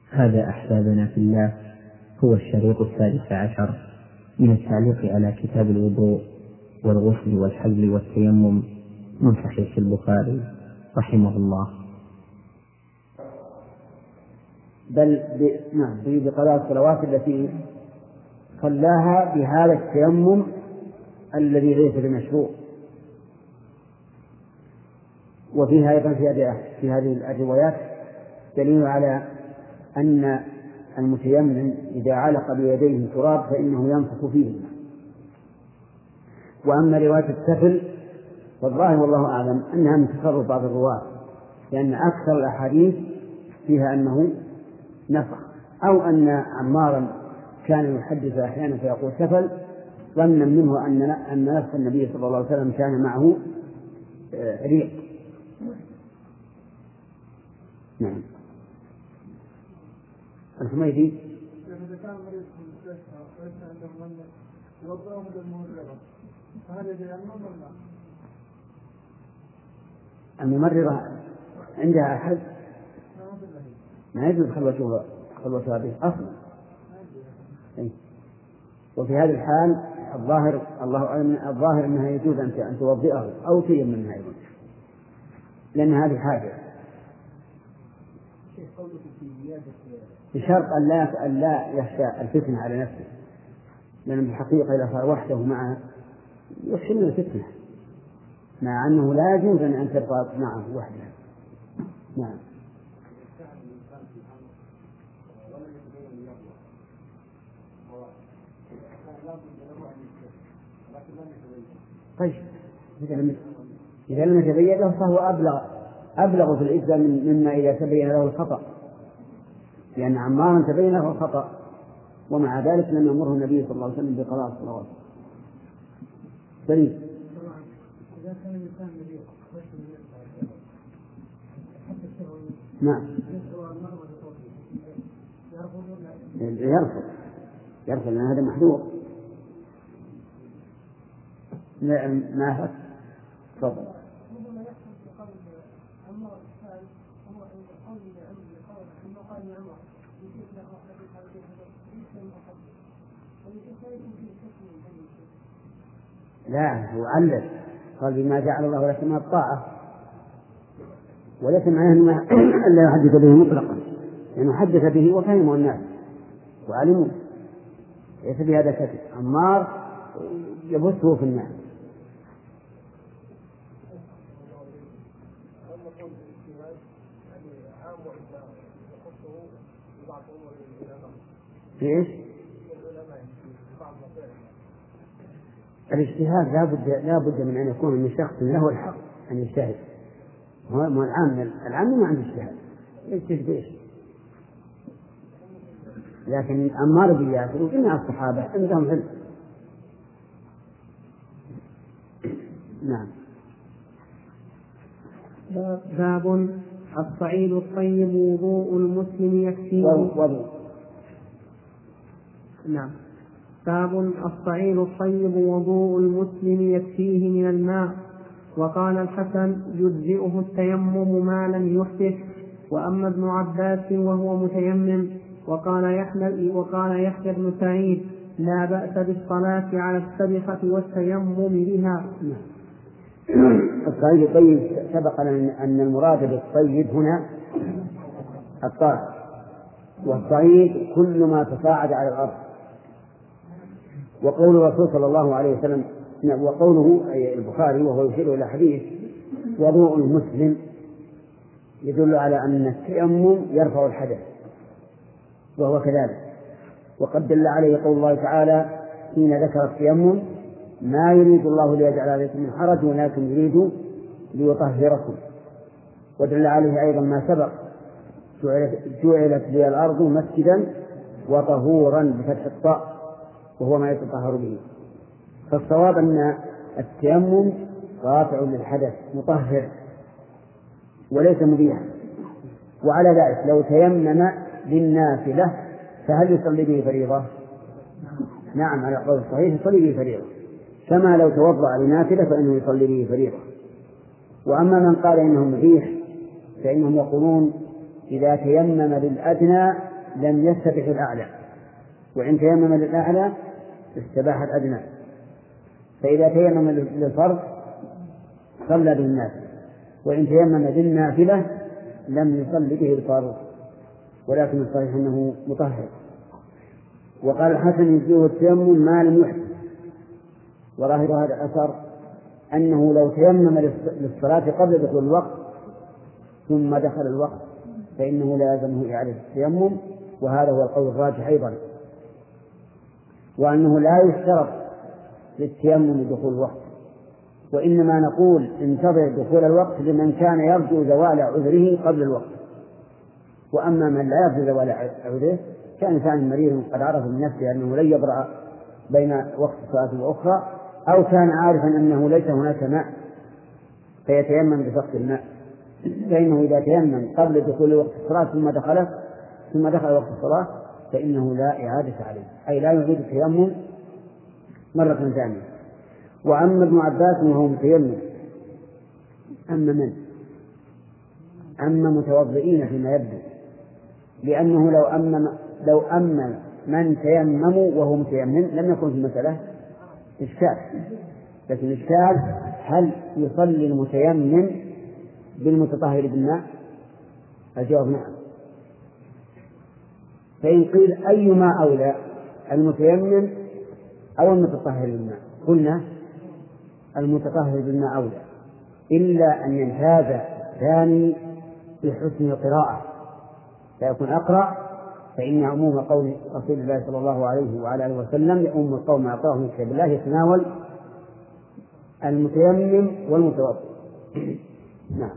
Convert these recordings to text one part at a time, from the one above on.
هذا أحبابنا في الله هو الشريط 16 من التعليق على كتاب الوضوء والغسل والحل والتيمم من صحيح البخاري رحمه الله. بل بقضاء الصلوات التي صلاها بهذا التيمم الذي ليس بمشروع. وفيها أيضا في هذه الروايات دليل على أن المتيمم إذا علق بيديه تراب فإنه ينفخ فيه. وأما رواية السفل فالظاهر والله أعلم أنها من تصرف بعض الرواة، لأن أكثر الأحاديث فيها أنه نفخ، أو أن عمارا كان يحدث أحيانا فيقول سفل ظنا منه أن نفس النبي صلى الله عليه وسلم كان معه ريق. نعم. الحميدي الممرضة عندها أحد ما يجوز خلوتها به أصلا. وفي هذه الحال الظاهر أنها يجوز أن توضئه أو تيممها أيضا، لأن هذه حاجة، بشرط أن لا يخشى الفتنة على نفسه، لأن بالحقيقة إذا صار وحده معه يخشى من الفتنة، مع أنه لا يجوز أن تبقى معه وحده. نعم. طيب إذا لم يتبين له فهو أبلغ في الإثم مما إذا تبين له الخطأ، لأن عمارا تبين له الخطأ ومع ذلك لم يأمره النبي صلى الله عليه وسلم بقضاء الصلوات. سليم. نعم. يرفض لأن هذا محذور. ما تفضل. لا، هو علل قال بما جعل الله لك من الطاعة، وليس معناه أن لا يحدث به مطلقا، لأنه حدث به وفهمه الناس وعلموا، ليس بهذا كذب. عمار يبثه في الناس. ايش؟ الاجتهاد لا بد من أن يكون من شخص له الحق أن يجتهد. هو العام ما عنده اجتهاد، يجتهد بإيش؟ لكن عمار بن ياسر وجميع الصحابة عندهم علم. نعم. باب الصعيد الطيب وضوء المسلم يكفيه. نعم. باب الصعيد الطيب وضوء المسلم يكفيه من الماء. وقال الحسن يجزئه التيمم ما لم يحدث. وأما ابن عباس وهو متيمم. وقال يحيى بن سعيد لا بأس بالصلاة على السبخة والتيمم بها. الصعيد الطيب سبق أن المراد بالطيب هنا الطاهر، والصعيد كل ما تصاعد على الأرض. وقول الرسول صلى الله عليه وسلم وقوله أي البخاري وهو يشير إلى حديث وضوء المسلم يدل على أن التيمم يرفع الحدث، وهو كذلك. وقد دل عليه قول الله تعالى حين ذكر التيمم ما يريد الله ليجعل عليكم من حرج ولكن يريد ليطهركم. ودل عليه أيضا ما سبق جعلت لي الأرض مسجدا وطهورا بفتح الطاء وهو ما يتطهر به. فالصواب أن التيمم رافع للحدث مطهر وليس مبيحا. وعلى ذلك لو تيمم للنافلة فهل يصلي به فريضة؟ نعم، على قول الصحيح يصلي به فريضة، كما لو توضأ لنافلة فإنه يصلي به فريضة. وأما من قال إنه مبيح فإنهم يقولون إذا تيمم للأدنى لم يستبح الأعلى، وإن تيمم للأعلى استباح الأدنى. فإذا تيمم للفرض صلى به الناس، وإن تيمم للنافلة لم يصل به الفرض، ولكن الصحيح أنه مطهر. وقال الحسن يجزئه التيمم ما لم يحدث، وظاهر هذا الأثر أنه لو تيمم للصلاة قبل دخول الوقت ثم دخل الوقت فإنه لا يلزمه إعادة التيمم، وهذا هو القول الراجح أيضا. وأنه لا يشترط للتيمم دخول الوقت، وإنما نقول انتظر دخول الوقت لمن كان يرجو زوال عذره قبل الوقت. وأما من لا يرجو زوال عذره كإنسان مريض قد عرف من نفسه أنه لن يبرأ بين وقت صلاة وأخرى، أو كان عارفا أنه ليس هناك ماء فيتيمم بفقد الماء، فإنه إذا تيمم قبل دخول وقت الصلاة ثم دخل وقت الصلاة فإنه لا إعادة عليه، أي لا يعيد التيمم مرة ثانية. وأما ابن عباس وهو متيمم، أما من؟ أما متوضئين فيما يبدو، لأنه لو أما من تيمموا وهو متيمم لم يكن في المسألة إشكال، لكن الإشكال هل يصلي المتيمم بالمتطهر بالماء؟ الجواب نعم. فإن قيل أيما أولى المتيمم أو المتطهر بالماء؟ قلنا المتطهر بالماء أولى، إلا أن يمتاز الثاني بحسن القراءة فيكون أقرأ، فإن عموم قول رسول الله صلى الله عليه وعلى آله وسلم يؤم القوم أعطاهم من كتاب الله يتناول المتيمم والمتوضئ. نعم.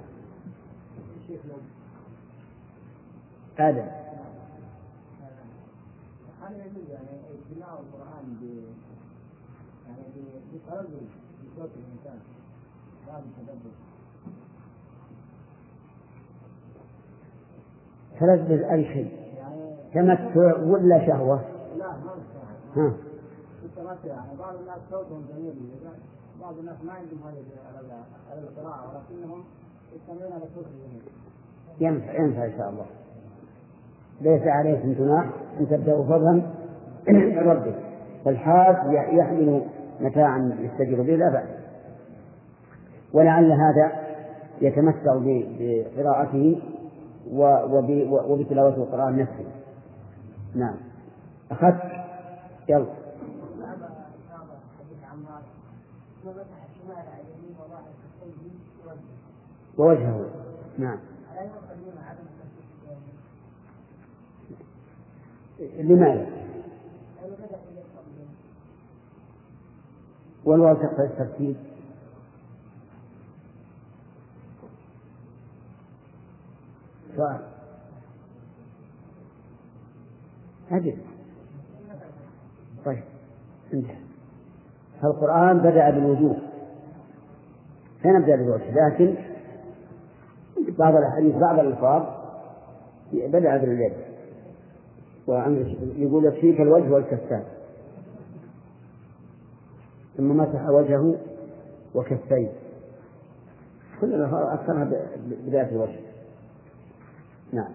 هذا هل يجوز يعني ابتلاء القرآن بتردد بصوت الإنسان بعد التدبر؟ تردد أي شيء، تمتع ولا شهوة؟ لا ما شهوة. التمتع يعني بعض الناس صوتهم جميل، بعض الناس ما عندهم هذه على القراءة ولكنهم يستمعون على صوت الجميل. ينفع إن شاء الله، ليس عليكم جناح أن تبدأوا فضلا من ربك، فالحاج يحمل متاعا يستجر به لا بأس، ولعل هذا يتمتع بقراءته وبتلاوة القرآن نفسه. نعم. أخذت يلا ووجهه. نعم. لماذا؟ والواو تقتضي الترتيب. سؤال أجل. طيب انتهى. فالقرآن بدأ بالوجوه فنبدأ بالوجه، لكن بعض الأحاديث بعض الألفاظ بدأ باليد، يقول يكفيك الوجه والكفان، ثم مسح وجهه وكفيه، كل الألفاظ أكثرها بداية الوجه. نعم.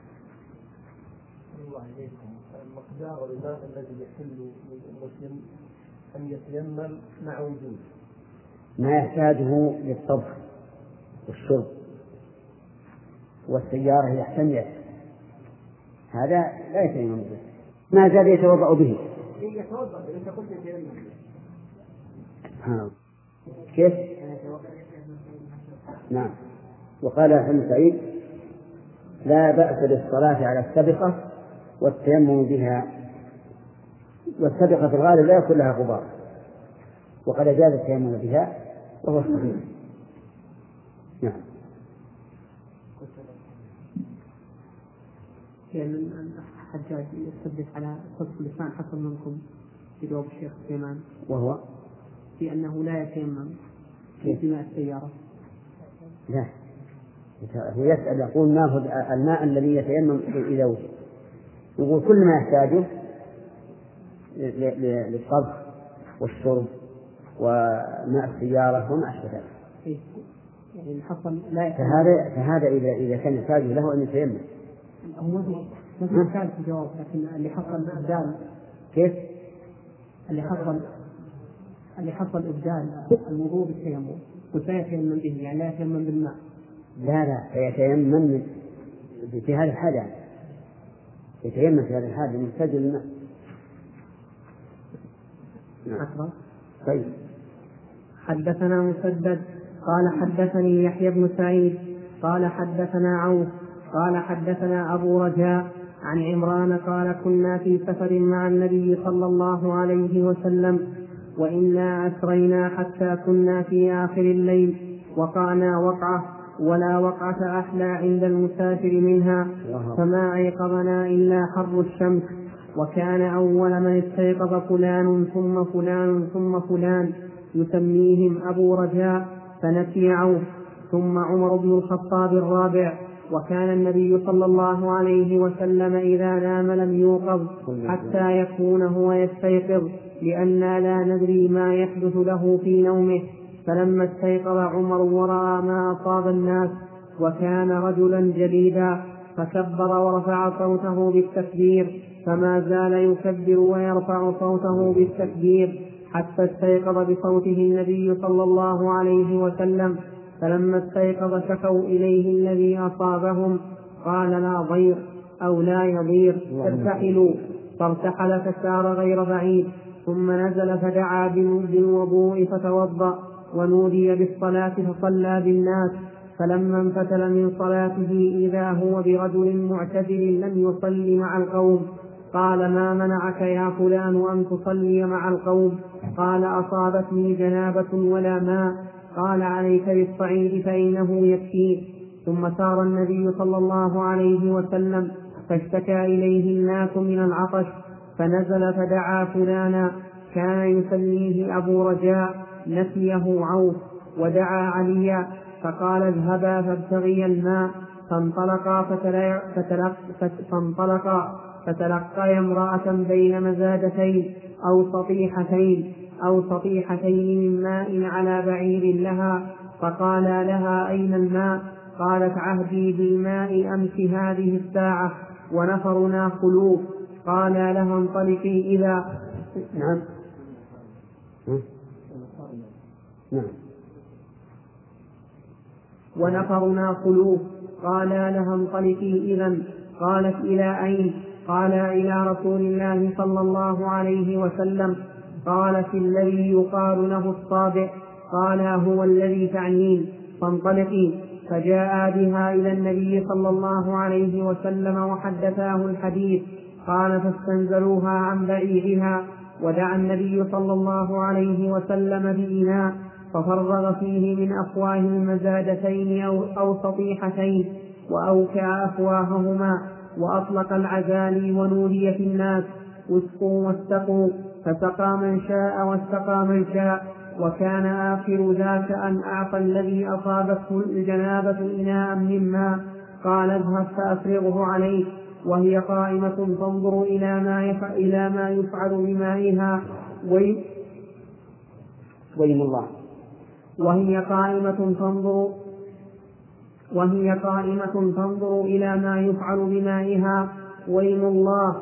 الله عليكم، مقدار الماء الذي يحل للمسلم أن يتيمم مع وجود ما يحتاجه للطبخ والشرب والسيارة يحتمل، هذا لا يتيمم به، ما زال يتوضأ به. يتوضأ إذا قلت يتيمم. كيف؟ نعم. وقال ابن سعيد لا بأس بالصلاة على السبقة والتيمم بها، والسبقة في الغالب لا يكون لها غبار، وقد جاز التيمم بها وهو صحيح. نعم. لأن الحجاج يثبت على صدق لسان حسن منكم في جواب الشيخ سليمان، وهو في أنه لا يتيمم في بناء السيارة. لا، هو يسأل يقول ناخذ الماء الذي يتيمم إذا وجد، يقول كل ما يحتاجه للطبخ والشرب وماء السيارة وما أشبه ذلك. يعني الحصل لا فهذا إذا كان يحتاج له أن يتيمم. مثل كان في الجواب، لكن اللي حصل إبدال. كيف؟ اللي حصل إبدال الوضوء بالتيمم، وسيتيمم به، يعني لا يتيمم بالماء. لا يتيمم في هذا الحال، يعني يتيمم في هذا الحال محتاج الماء. نعم. طيب. حدثنا مسدد قال حدثني يحيى بن سعيد قال حدثنا عوف قال حدثنا أبو رجاء عن عمران قال كنا في سفر مع النبي صلى الله عليه وسلم وإنا أسرينا حتى كنا في آخر الليل، وقعنا وقعة ولا وقعة أحلى عند المسافر منها، فما أيقظنا إلا حر الشمس، وكان أول من استيقظ فلان ثم فلان ثم فلان يسميهم أبو رجاء، فنسي عوف، ثم عمر بن الخطاب الرابع. وكان النبي صلى الله عليه وسلم إذا نام لم يوقظ حتى يكون هو يستيقظ، لأننا لا ندري ما يحدث له في نومه. فلما استيقظ عمر ورأى ما أصاب الناس وكان رجلا جليدا فكبر ورفع صوته بالتكبير، فما زال يكبر ويرفع صوته بالتكبير حتى استيقظ بصوته النبي صلى الله عليه وسلم. فلما استيقظ شكوا إليه الذي أصابهم، قال لا ضير أو لا يضير، فارتحلوا، فارتحل فسار غير بعيد، ثم نزل فدعا بالوضوء فتوضأ، ونودي بالصلاة فصلى بالناس. فلما انفتل من صلاته إذا هو برجل معتدل لم يصلي مع القوم، قال ما منعك يا فلان أن تصلي مع القوم؟ قال أصابتني جنابة ولا ماء. قال عليك بالصعيد فإنه يكفيك. ثم سار النبي صلى الله عليه وسلم فاشتكى إليه الناس من العطش، فنزل فدعا فلانا كان يسميه أبو رجاء، نسيه عوف، ودعا عليا فقال اذهبا فابتغيا الماء. فانطلقا فتلقيا امرأة بين مزادتين أو سطيحتين من ماء على بعير لها، فقال لها أين الماء؟ قالت عهدي بالماء أمس هذه الساعة ونفرنا خلوف. قال لها انطلقي إذا ونفرنا خلوف. قال لها انطلقي إذن. قالت إلى أين؟ قال إلى رسول الله صلى الله عليه وسلم. قالت الذي يقال له الصابع. قال هو الذي تعنين، فانطلقي. فجاء بها إلى النبي صلى الله عليه وسلم وحدثاه الحديث. قال فاستنزلوها عن بعيرها، ودعا النبي صلى الله عليه وسلم بإناء ففرغ فيه من أفواه المزادتين أو سطيحتين، وأوكع أفواههما، وأطلق العزالي ونودي في الناس واسقوا واستقوا، فسقى من شاء واستقى من شاء. وكان آخر ذاك أن أعطى الذي أصابته الجنابة إناء من ماء، قال اذهب فأفرغه عليه، وهي قائمة تنظر إلى ما يفعل بمائها ويم الله. وهي قائمة تنظر إلى ما يفعل بمائها. ويم الله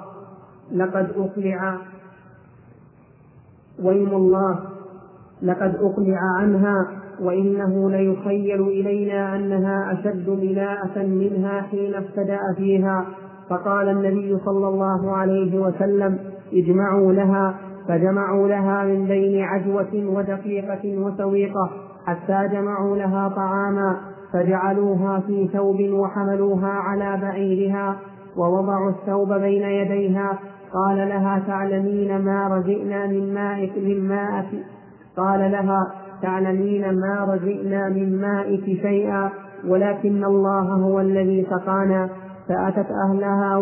لقد أقلع عنها، وإنه ليخيل إلينا أنها أشد ملاءة منها حين ابتدأ فيها. فقال النبي صلى الله عليه وسلم اجمعوا لها، فجمعوا لها من بين عجوة ودقيقة وسويقة حتى جمعوا لها طعاما، فجعلوها في ثوب وحملوها على بعيرها ووضعوا الثوب بين يديها. قال لها تعلمين ما رزقنا من مائك شيئا، ولكن الله هو الذي سقانا. فأتت أهلها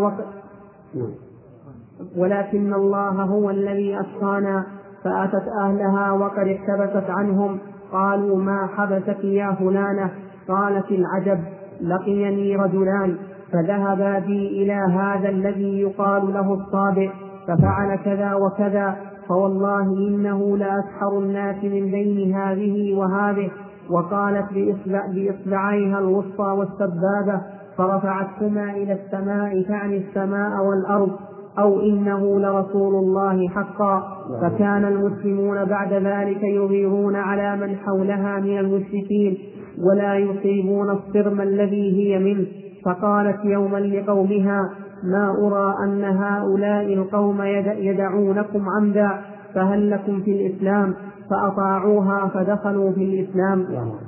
فأتت أهلها وقد احتبست عنهم. قالوا ما حبسك يا فلانة؟ قالت العجب، لقيني رجلان فذهبا بي إلى هذا الذي يقال له الصابع، ففعل كذا وكذا، فوالله إنه لأسحر الناس من بين هذه وهذه. وقالت بإصبعيها الوسطى والسبابة فرفعتهما إلى السماء تعني السماء والأرض أو إنه لرسول الله حقا. فكان المسلمون بعد ذلك يغيرون على من حولها من المشركين ولا يصيبون الصرم الذي هي منه. فقالت يوما لقومها ما أرى أن هؤلاء القوم يدعونكم عمدا فهل لكم في الإسلام؟ فأطاعوها فدخلوا في الإسلام.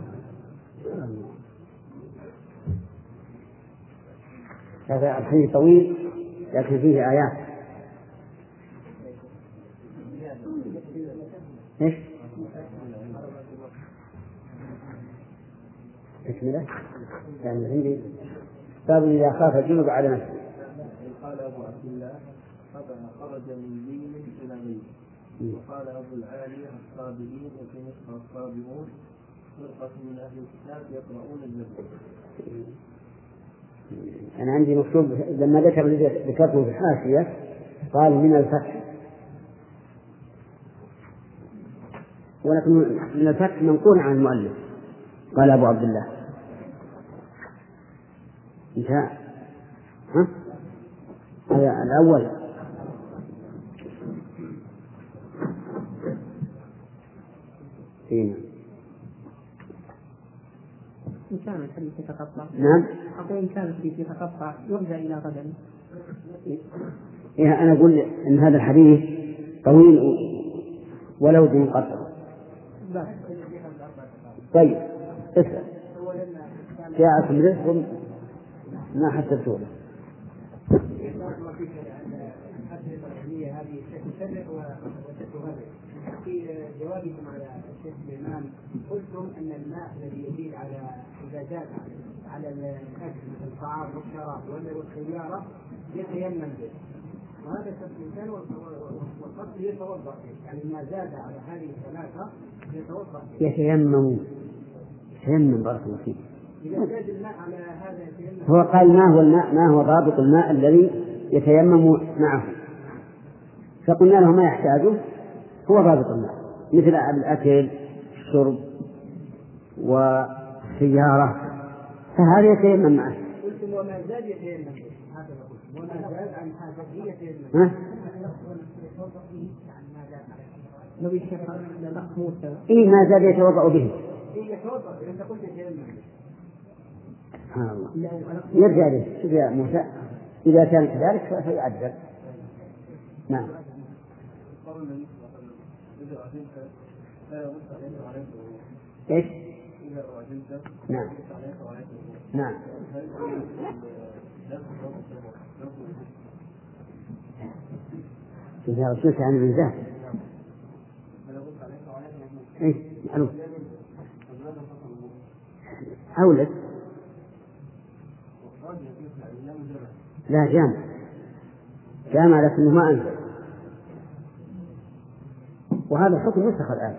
هذا الحديث طويل لكن فيه آيات. إيش؟ تكملة؟ يعني عندي باب إذا خاف الجنوب على نفسه. قال أبو عبد الله خرج من لين إلى لين. وقال أبو العالية الصابئين وكنيسة الصابئون فرقة من أهل الكتاب يقرؤون الزبور. أنا عندي مكتوب لما ذكرته في الحاشية قال من الفتح، ولكن من الفتح منقول عن المؤلف. قال أبو عبد الله انتهى. هذا الأول. إن كان الحديث يتقطع. نعم. أقول إن كان الحديث يتقطع يرجع إلى غدا. أنا أقول إن هذا الحديث طويل ولو بمنقطع. طيب اسأل. جاءكم رزق ما حسبتوه. في جوابكم على الشيخ سليمان قلتم ان الماء الذي يزيد على اذا زاد على الاكل مثل الطعام والشراب والسياره يتيمم به، وهذا الانسان والقصد يتوضا، يعني ما زاد على هذه الثلاثه يتوضا. يتيمم بارك الله فيك. اذا زاد الماء على هذا يتيمم. هو قال ما هو الماء؟ ما هو ضابط الماء الذي يتيمم معه؟ فقلنا له ما يحتاجه هو ضابط الماء، مثل الأكل الشرب والسيارة، فهذا يتيمم معه. قلتم وما زاد يتيمم، هذا قلتم وما زاد عن هذا يتيمم. إيه ما زاد يتوضأ به. يتوضأ أنت قلت يتيمم. سبحان الله. يرجع له. شوف يا موسى إذا كان كذلك فيعذب. نعم. إيش؟ نعم. نعم. إذا رسلت عن الإنزال. إيش؟ معلوم. أولد. لا جامع لكنه ما أنزل، وهذا الحكم يسخ الآن.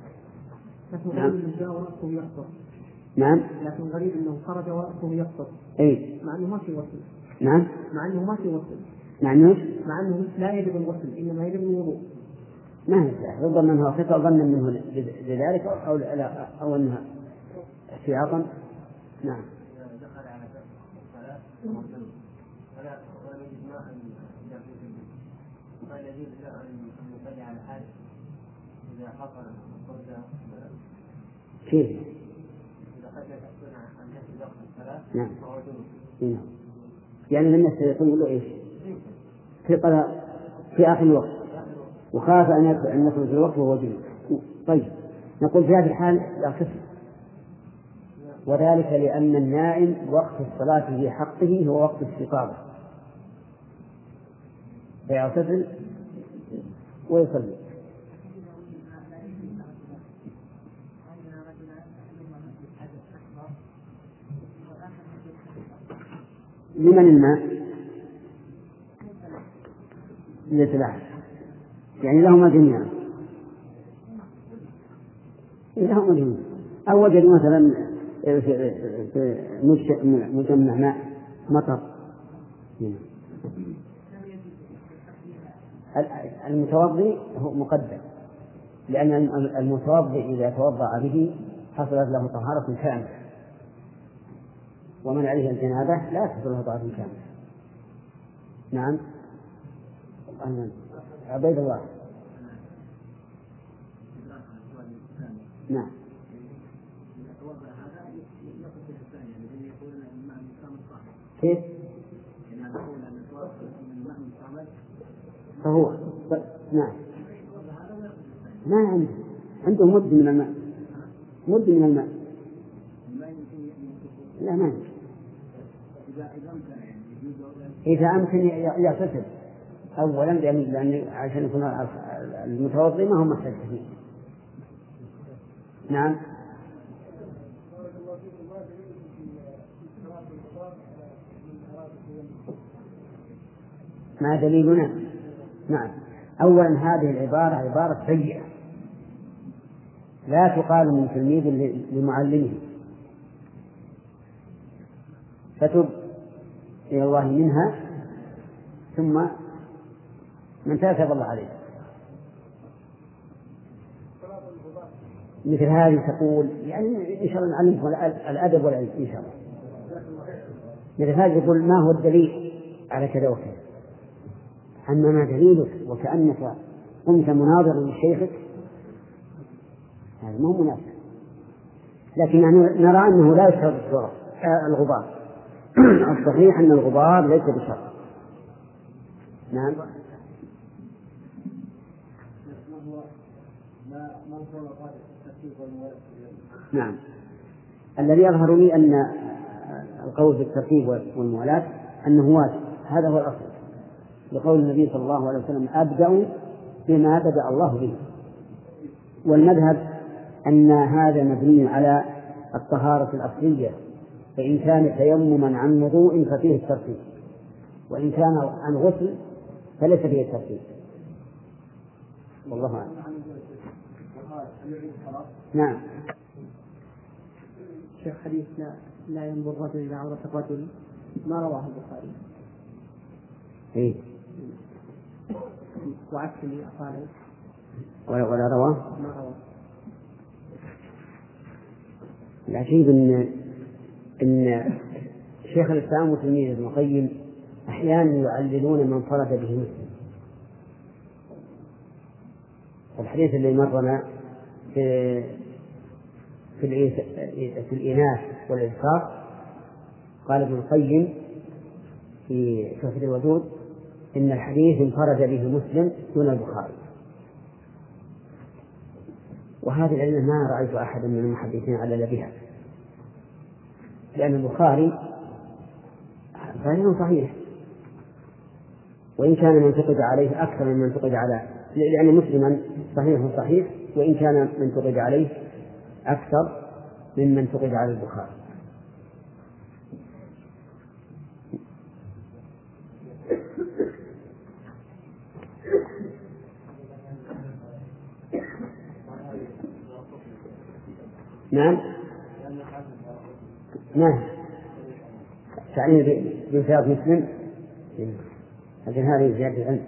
نعم. لكن غريب أنه خرج ورأسه يقصر. أي. مع أنه ما في غسل. نعم. مع أنه ما في غسل. مع أنه لا يجب الغسل إنما يجب الوضوء. ما هي ربما أنه خطأ ظنا منه لذلك أو أنها احتياطا. نعم. كيف؟ نعم. يعني الناس يقول له إيش؟ في آخر الوقت وخاف أن يخرج في الوقت وهو جنوب. طيب نقول في هذه الحال لا كفر، وذلك لأن النائم وقت الصلاة في حقه هو وقت الاستيقاظ، فيغتسل ويصلي. لمن الماء؟ للثلاث، يعني لهما جميعا. لهما جميعا. أو وجد مثلا في مجمع ماء مطر، المتوضي هو مقدم، لأن المتوضي إذا توضأ به حصلت له طهارة كاملة. ومن عليه الجنابة لا تحصل له طهارة كاملة. نعم. عبيد الله. نعم. كيف؟ فهو نعم ما عنده مد من الماء، مد من الماء. لا ما إذا أمكن يغتسل أولا لأن عشان يكون المتوضئ ما هو محتاج فيه. نعم. ما دليلنا؟ نعم. أولا هذه العبارة عبارة سيئة لا تقال من تلميذ لمعلمه، فتب إلى الله منها ثم من تاب الله عليه. مثل هذه تقول يعني إن شاء الله نعلمكم الأدب والعلم إن شاء الله. مثل هذه يقول ما هو الدليل على كذا وكذا، أما ما دليلك وكأنك قمت مناظرا لشيخك، هذا ما هو مناسب. لكن نرى أنه لا يشرب الغبار. الصحيح أن الغبار ليس بشرط. نعم. نعم. الذي يظهر لي أن القول في الترتيب والموالاة أنه واجب، هذا هو الأصل، لقول النبي صلى الله عليه وسلم أبدأ بما بدأ الله به. والمذهب أن هذا مبني على الطهارة الأصلية، فإن كان تيمما عن وضوء ففيه الترتيب، وإن كان عن غسل فليس فيه الترتيب. والله أعلم. نعم. شيخ حديث لا ينظر الرجل إلى عورة الرجل ما رواه البخاري. إيه. وعكسني أقاله ولا رواه. ما رواه. العجيب إن شيخ الإسلام وتلميذه ابن القيم أحيانا يعللون من فرد به مسلم. الحديث اللي مرنا في الإناث والإنفاق قال ابن القيم في شرح الودود إن الحديث انفرد به مسلم دون البخاري. وهذه العلة ما رأيت أحدا من المحدثين علل بها، لأن البخاري صحيح، وإن كان من انتقد عليه أكثر من انتقد على، لأن مسلما صحيح وإن كان من انتقد عليه أكثر ممن انتقد على البخاري. نعم. تعني بانفراد مسلم، لكن هذه زيادة العلم،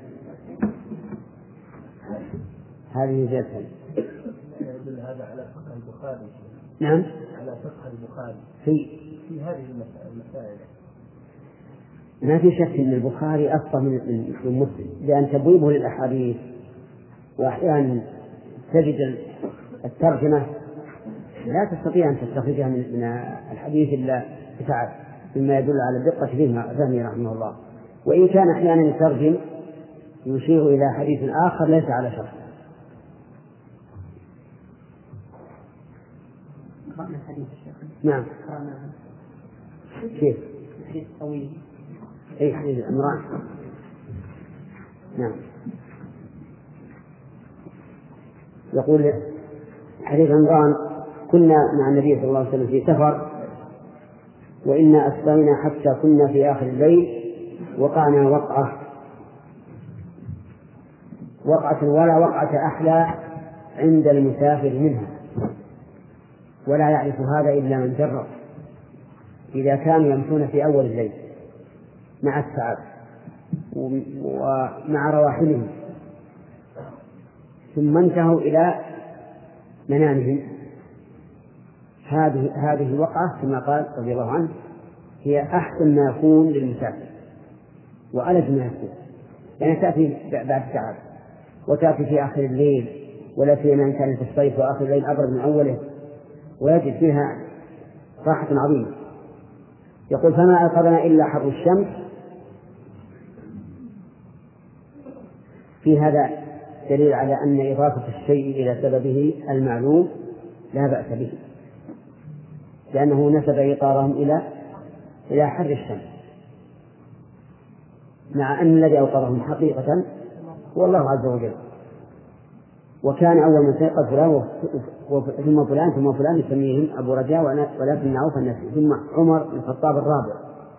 هذه زيادة العلم. يدل هذا على فقه البخاري. نعم. على فقه البخاري في هذه المسائل. ما في شك أن البخاري أفضل من مسلم، لأن تبويبه للأحاديث وأحيانا تجد الترجمة لا تستطيع أن تستخرجها من الحديث إلا بتعب، مما يدل على دقة فهمه رحمه الله. وإن كان أحيانا يترجم يشير إلى حديث آخر ليس على شرط. قرأنا الحديث الشيخ. نعم. كيف؟ حديث طويل. أي حديث عمران. نعم. يقول حديث عمران: كنا مع النبي صلى الله عليه وسلم في سفر وإنا أسقينا حتى كنا في آخر الليل وقعنا وقعة ولا وقعة أحلى عند المسافر منها، ولا يعرف هذا إلا من جرب، إذا كانوا يمشون في أول الليل مع التعب ومع رواحلهم ثم انتهوا إلى منامهم. هذه الوقعة كما قال رضي الله عنه هي أحسن ما يكون للمسافر وألج ما يكون، يعني تأتي بعد ساعات وتأتي في آخر الليل، ولا سيما إن كانت في الصيف وآخر الليل أبرد من أوله، ويجد فيها راحة عظيمة. يقول فما أيقظنا إلا حر الشمس. في هذا دليل على أن إضافة الشيء إلى سببه المعلوم لا بأس به، لأنه نسب إيقاظهم إلى حر الشمس، مع أن الذي أوقظهم حقيقة هو الله عز وجل. وكان أول من استيقظ فلان ثم فلان ثم فلان يسميهم أبو رجاء ولكن معروف النسي، ثم عمر بن الخطاب الرابع.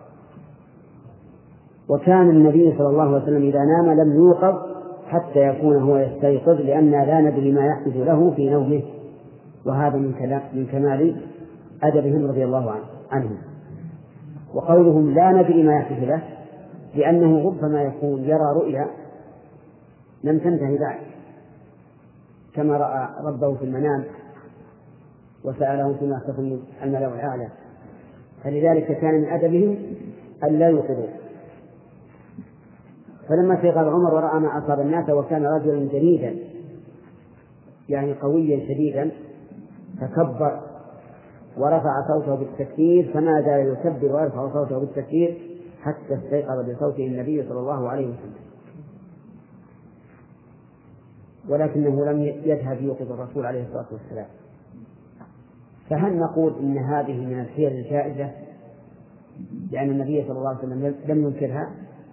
وكان النبي صلى الله عليه وسلم إذا نام لم يوقظ حتى يكون هو يستيقظ، لأننا لا ندري ما يحدث له في نومه، وهذا من كمال أدبهم رضي الله عنهم. وقولهم لا ندري ما يحدث له لأنه ربما يكون يرى رؤيا لم تنتهي بعد، كما رأى ربه في المنام وسأله فيما تظن الملأ الأعلى، فلذلك كان من أدبهم أن لا يوقظوه. فلما استيقظ عمر ورأى ما أصاب الناس وكان رجلا جديدا يعني قويا شديدا، فكبر ورفع صوته بالتكبير، فما زال يكبر ويرفع صوته بالتكبير حتى استيقظ بصوته النبي صلى الله عليه وسلم، ولكنه لم يذهب يوقظ الرسول عليه الصلاة والسلام. فهل نقول إن هذه من الحيل الجائزة لأن النبي صلى الله عليه وسلم لم ينكرها،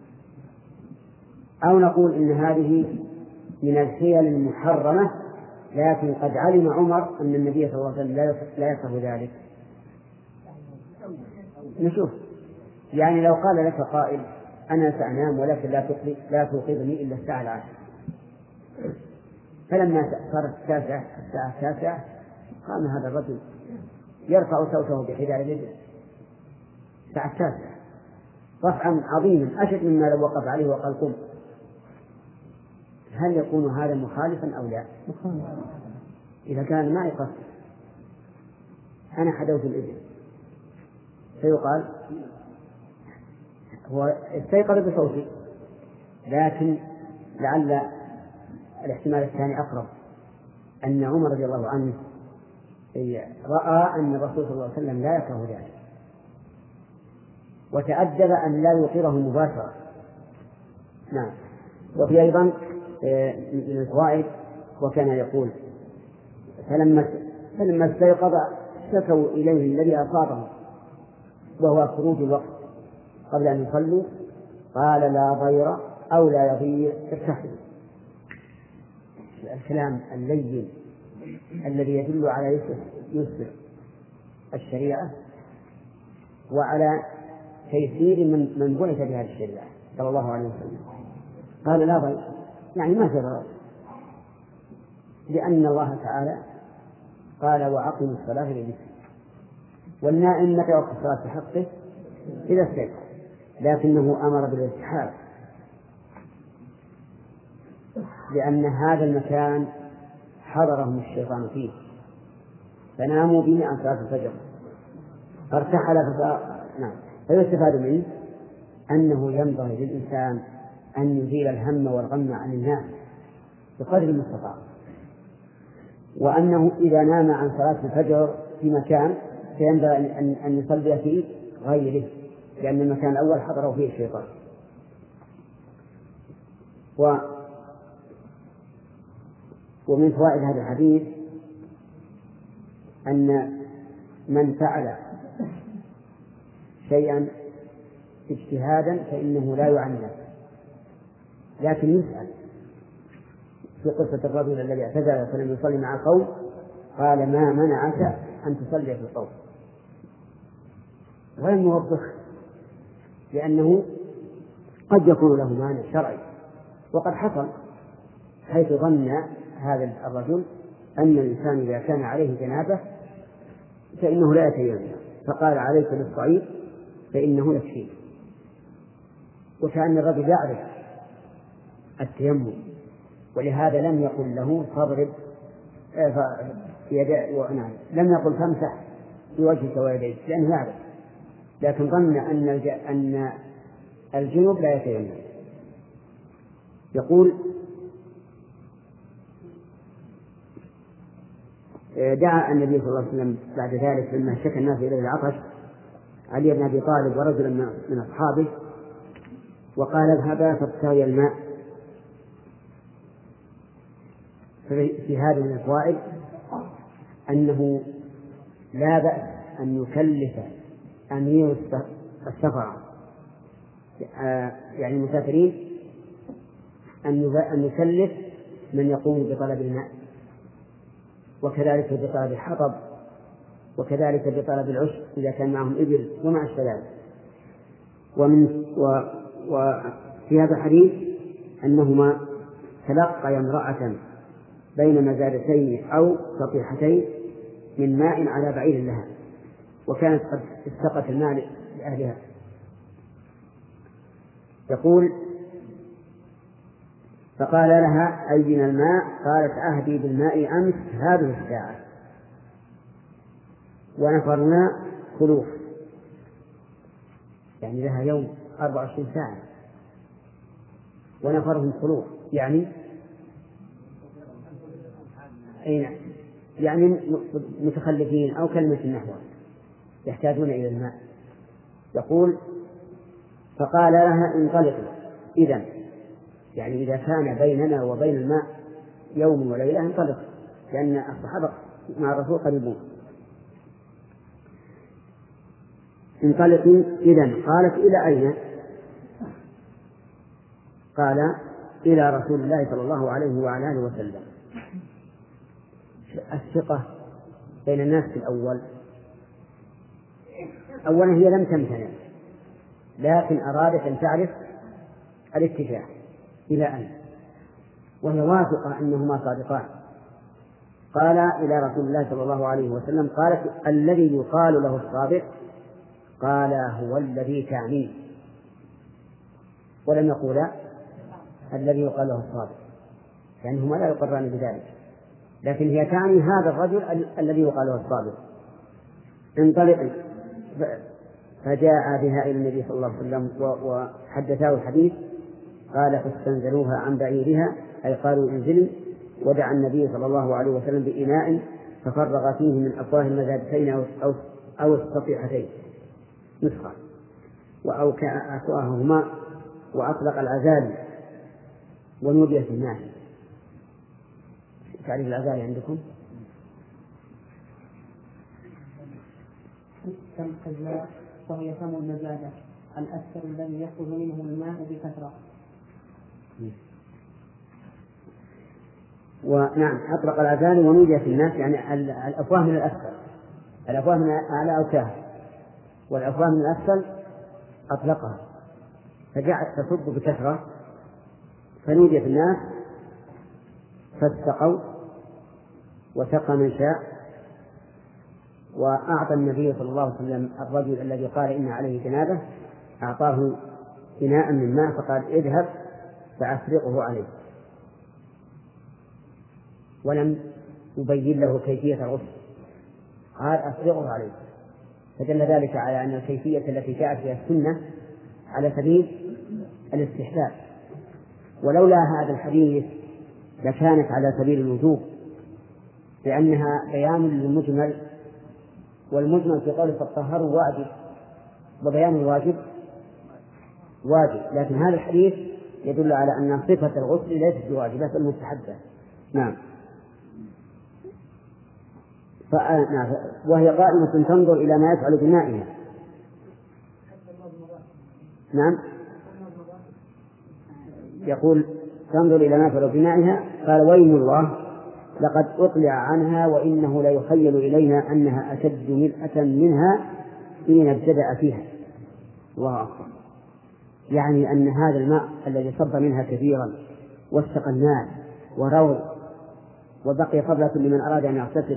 أو نقول إن هذه من الحيل المحرمة لكن قد علم عمر أن النبي صلى الله عليه وسلم لا يكره ذلك؟ نشوف. يعني لو قال لك قائل أنا سأنام ولكن لا توقظني إلا الساعة 10، فلما صارت الساعة 9 قام هذا الرجل يرفع صوته بحذاء رجله الساعة 9 رفعا عظيما أشد مما لو وقف عليه وقال قم. هل يكون هذا مخالفا أو لا؟ إذا كان ما يقصد أنا حدوت الإبل فيقال هو استيقظ بصوته، لكن لعل الاحتمال الثاني أقرب، أن عمر رضي الله عنه رأى أن الرسول صلى الله عليه وسلم لا يكره ذلك وتأدب أن لا يوقظه مباشرة. نعم. وفي أيضا من الفوائد وكان يقول فلما استيقظ شكوا إليه الذي أصابه وهو خروج الوقت قبل أن يصلوا، قال لا ضير أو لا يضير ارتحلوا. الكلام اللين الذي يدل على يسر الشريعة وعلى تيسير من بعث بهذه الشريعة صلى الله عليه وسلم. قال لا ضير يعني ما في ضرر، لأن الله تعالى قال وأقم الصلاة لذكري، والنائم متى وقت الصلاة بحقه إذا استيقظ، لكنه أمر بالارتحال لأن هذا المكان حضرهم الشيطان فيه فناموا به عن صلاة الفجر فارتحل نعم. فيستفاد منه أنه ينبغي للإنسان أن يزيل الهم والغم عن الناس بقدر المستطاع، وأنه إذا نام عن صلاة الفجر في مكان فينبغي أن يصلي في غيره، لأن المكان الأول حضره فيه الشيطان. ومن فوائد هذا الحديث أن من فعل شيئا اجتهادا فإنه لا يعنف، لكن يسأل. في قصة الرجل الذي اعتزل فلم يصلي مع القوم قال ما منعك أن تصلي في القوم، ولم يوضح لأنه قد يكون له مانع شرعي، وقد حصل حيث ظن هذا الرجل أن الإنسان إذا كان عليه جنابة فإنه لا يتيمم، فقال عليك بالصعيد فإنه يكفي، وكأن الرجل يعرف التيمم، ولهذا لم يقل له فاضرب في يديه، لم يقل فامسح في وجهك ويديك، لأنه يعرف لكن ظن أن الجنب لا يتيمم. يقول دعا النبي صلى الله عليه وسلم بعد ذلك لما شكى الناس إليه العطش علي بن أبي طالب ورجلا من أصحابه وقال اذهبا فابتغيا الماء. في هذا من الفوائد أنه لا بأس أن يكلف أمير السفر يعني المسافرين أن يكلف من يقوم بطلب الماء، وكذلك بطلب الحطب، وكذلك بطلب العشب إذا كان معهم إبل ومع الشلال. وفي هذا الحديث أنهما تلقى امرأة بين مزادتين أو سطيحتين من ماء على بعير لها، وكانت قد استقت الماء لأهلها. يقول فقال لها أين الماء؟ قالت أهدي بالماء أمس هذه الساعة ونفرنا خلوف، يعني لها يوم 24 ساعة ونفرهم خلوف، يعني يعني متخلفين أو كلمة نحوها يحتاجون إلى الماء. يقول فقال لها انطلقي إذن، يعني إذا كان بيننا وبين الماء يوم وليلة انطلق، لأن الصحابة مع الرسول قريبون. انطلقي إذن. قالت إلى أين؟ قال إلى رسول الله صلى الله عليه وعلى آله وسلم. الثقة بين الناس في الأول، أولا هي لم تمتنع لكن أرادت أن تعرف الاتجاه إلى أين، وهي واثقة أنهما صادقان. قال إلى رسول الله صلى الله عليه وسلم. قالت الذي يقال له الصادق؟ قال هو الذي تعنيه، ولم يقولا الذي يقال له الصادق، لأنهما لا يقران بذلك، لكن هي تعني هذا الرجل الذي يقال له الصادق. انطلقي. فجاء بها إلى النبي صلى الله عليه وسلم وحدثاه الحديث. قال فاستنزلوها عن بعيرها، أي قالوا انزلي. ودعا النبي صلى الله عليه وسلم بإناء ففرغ فيه من أفواه المزادتين أو السطيحتين نسخة، وأوكأ أفواههما وأطلق العزال ونودي في الماء. تعريف العزال عندكم؟ كم قزاء وهي كم المزادة الأسفل الذي يخرج منه الماء بكثرة. ونعم أطلق العزال ونودي في الناس، يعني الأفواه من الأسفل، الأفواه من أعلى أوكاها، والأفواه من الأسفل أطلقها فجعلت تصب بكثرة، فنودي في الناس فاستقوا وسقى من شاء. وأعطى النبي صلى الله عليه وسلم الرجل الذي قال إن عليه جنابة، أعطاه إناء من ماء فقال اذهب فأفرغه عليه، ولم يبين له كيفية الغسل، قال أفرغه عليه، فدل ذلك على أن الكيفية التي جاءت فيها السنة على سبيل الاستحباب، ولولا هذا الحديث لكانت على سبيل الوجوب، لأنها بيان للمجمل، والمجمل في قوله فالطهر واجب، وبيان الواجب واجب، لكن هذا الحديث يدل على أن صفة الغسل ليست بواجبة بل مستحبة. نعم. وهي قائمة تنظر إلى ما يفعل بمائها. نعم. يقول تنظر إلى ما يفعل بمائها. قال ويم الله لقد أطلع عنها وإنه ليخيل إلينا أنها أشد ملأة منها حين ابتدأ فيها. الله أكبر. يعني أن هذا الماء الذي صب منها كثيرا وسق الناس وروض وبقي قبلة لمن أراد أن يغتسل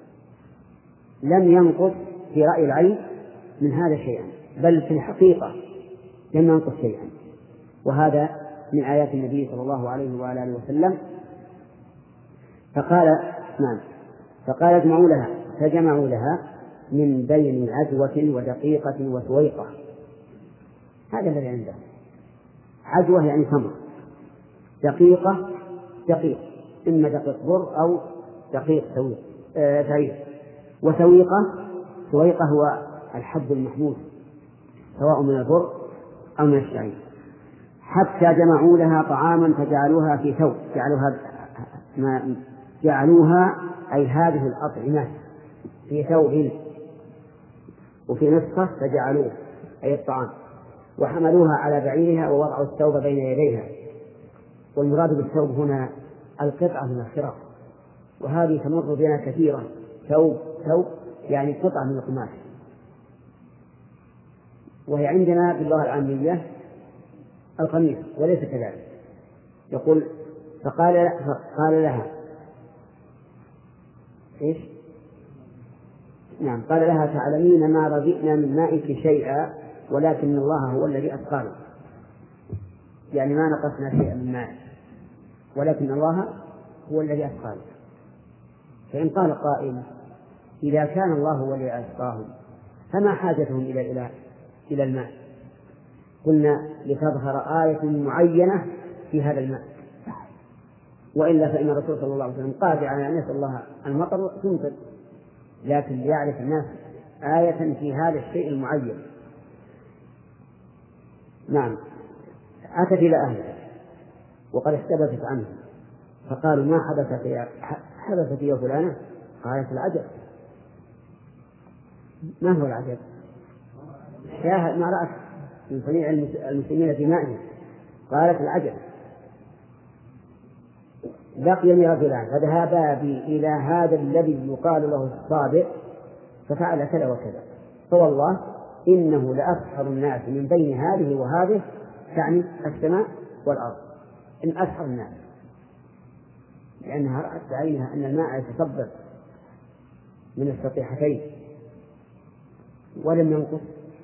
لم ينقص في رأي العين من هذا شيئا، بل في الحقيقة لم ينقص شيئا، وهذا من آيات النبي صلى الله عليه وآله وسلم. فقال نعم، فقال اجمعوا لها، فجمعوا لها من بين عجوة ودقيقة وسويقة. هذا الذي عنده. عجوة يعني تمر، دقيقة دقيق، إما دقيق بر أو دقيق شعير، وسويقة، سويقة هو الحب المحمود سواء من البر أو من الشعير. حتى جمعوا لها طعاما فجعلوها في ثوب، جعلوها أي هذه الأطعمة في ثوب، وفي نسخة فجعلوه أي الطعام، وحملوها على بعيرها ووضعوا الثوب بين يديها. والمراد بالثوب هنا القطعة من الخرق، وهذه تمر بنا كثيرا. ثوب يعني قطعة من القماش، وهي عندنا باللغة العامية القميص وليس كذلك. يقول فقال لها إيش؟ نعم، قال لها تعلمين ما رزقنا من مائك شيئا ولكن الله هو الذي أسقانا، يعني ما نقصنا شيئا من ماء ولكن الله هو الذي أسقانا. فإن قال قائل إذا كان الله هو الذي أسقاهم فما حاجتهم إلى الماء؟ قلنا لتظهر آية معينة في هذا الماء، وإلا فإن الرسول صلى الله عليه وسلم قادر على أن يسأل الله المطر تمطر، لكن ليعرف الناس آية في هذا الشيء المعين. نعم، أتت إلى أهلها وقد احتبست عنه، فقالوا ما حدثت يا فلانة؟ قالت العجب. ما هو العجب؟ شاهد ما رأت من صنيع المسلمين في مائه. قالت العجب لقيني رجلان فذهبا بي إلى هذا الذي يقال له الصابئ ففعل كذا وكذا، فوالله إنه لأسحر الناس من بين هذه وهذه، تعني السماء والأرض، إن أسحر الناس، لأنها رأت بعينها أن الماء يتصبب من السطيحتين ولم ينقص.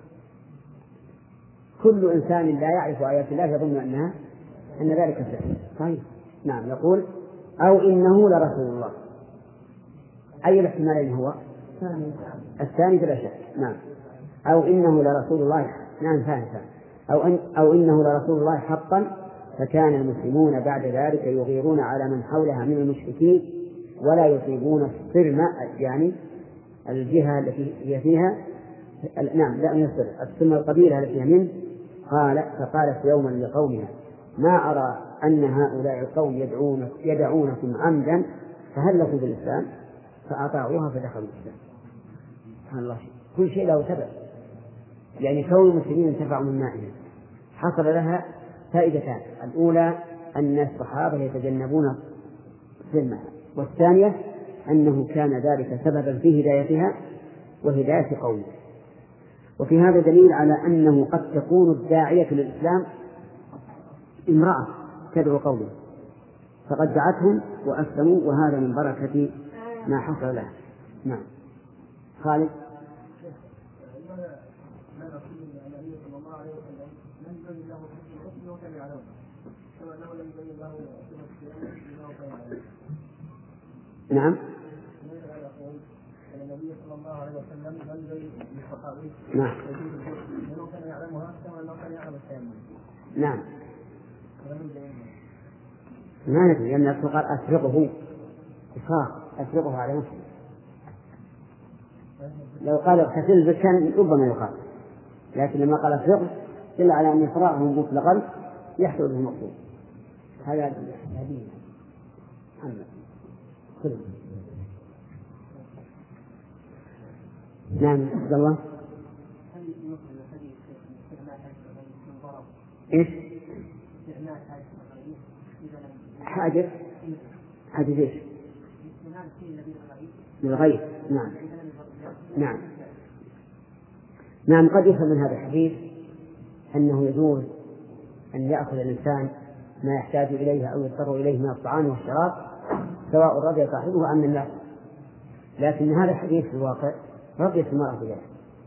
كل إنسان لا يعرف آيات الله يظن أن ذلك سحر. طيب نعم، يقول أو إنه لرسول الله. أي الاحتمالين هو؟ الثاني بلا شك. نعم، أو إنه لرسول الله. نعم ثاني. أو إنه لرسول الله حقا. فكان المسلمون بعد ذلك يغيرون على من حولها من المشركين ولا يصيبون الصرم، يعني الجهة التي هي فيها. نعم، لا من الصرم القبيلة التي هي منه. فقالت يوما لقومها ما أرى أن هؤلاء القوم يدعونكم عمدا فهل لكم بالإسلام؟ فأطاعوها فدخلوا الإسلام. سبحان الله، كل شيء له سبب. يعني كون المسلمين انتفعوا من مائهم حصل لها فائدتان: الأولى أن الصحابة يتجنبون سلمها، والثانية أنه كان ذلك سببا في هدايتها وهداية قومه. وفي هذا دليل على أنه قد تكون الداعية للإسلام امرأة تدعو قومه، فقد دعتهم وأسلموا، وهذا من بركة ما حصل له. نعم. خالد. نعم. النبي صلى الله عليه وسلم ينزل للصحابي. نعم. لأنه كان يعلمها كما أنه كان يعلم التيمم. نعم. ما ندري، لأن قال أسرقه أسرقه على نفسه. لو قال اغتسل كان ربما يقال، لكن لما قال أسرقه دل على أن إسراءه مطلقا يحصل به المقصود. هذا هديه محمد. نعم عبد الله. إيش؟ حاجة إيش؟ للغيب. نعم. نعم. نعم، قد يفهم من هذا الحديث أنه يجوز أن يأخذ الإنسان ما يحتاج إليه أو يضطر إليه من الطعام والشراب سواء رضي صاحبه أم الناس، لكن هذا الحديث في الواقع رضيت المرأة بذلك،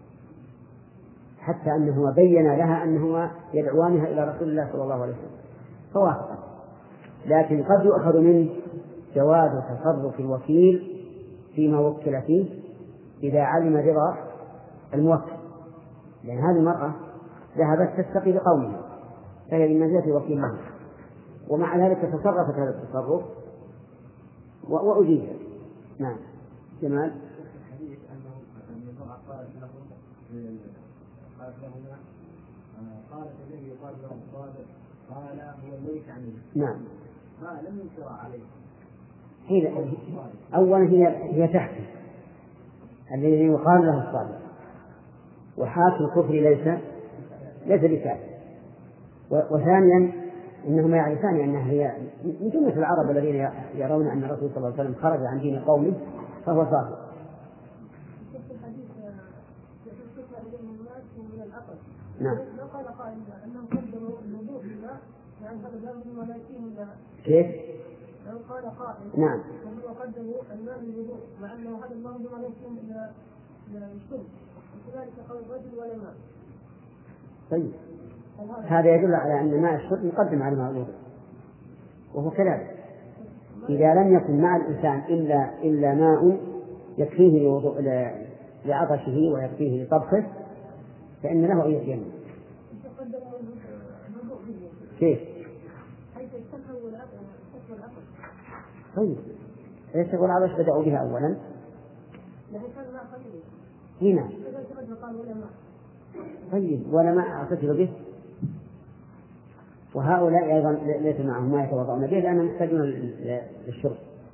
حتى أنه بين لها أنه يدعوانها إلى رسول الله صلى الله عليه وسلم فوافقت. لكن قد يؤخذ منه جواز تصرف الوكيل فيما وكل فيه إذا علم رضا الموكل، لأن هذه المرأة ذهبت تستقي بقومها فهي بمنزلة وكيل له، ومع ذلك تصرفت هذا التصرف وأجيبت. نعم. جمال. الحديث أن المرأة قالت لهما قالت الذي يقال له الصادق قال هو الملك عنه. نعم. لم ينكر عليه. أولا هي تحكي الذي يقال له الصادق، وحاكم الكفر ليس بكافر. وثانيا إنهما يعرفان أنها هي من جملة العرب الذين يرون أن الرسول صلى الله عليه وسلم خرج عن دين قومه فهو صادق. نعم. كيف؟ قال قائل نعم. وقدموا الماء للوضوء مع انه هذا الماء بما لا يكون الا الشرب، وكذلك قول الرجل ولا ماء. طيب هذا يدل على ان ماء الشرب يقدم على ماء الوضوء، وهو كذلك. اذا لم يكن مع الانسان الا ماء يكفيه لوضوء لعطشه ويكفيه لطبخه فان له ان يتيمم. كيف؟ طيب ليس والعطش بدأوا بها أولا. هنا. طيب ولا ما أعتقد به، وهؤلاء أيضا ليس معهم ما يتوضعون به لأنهم يحتاجون للشرب.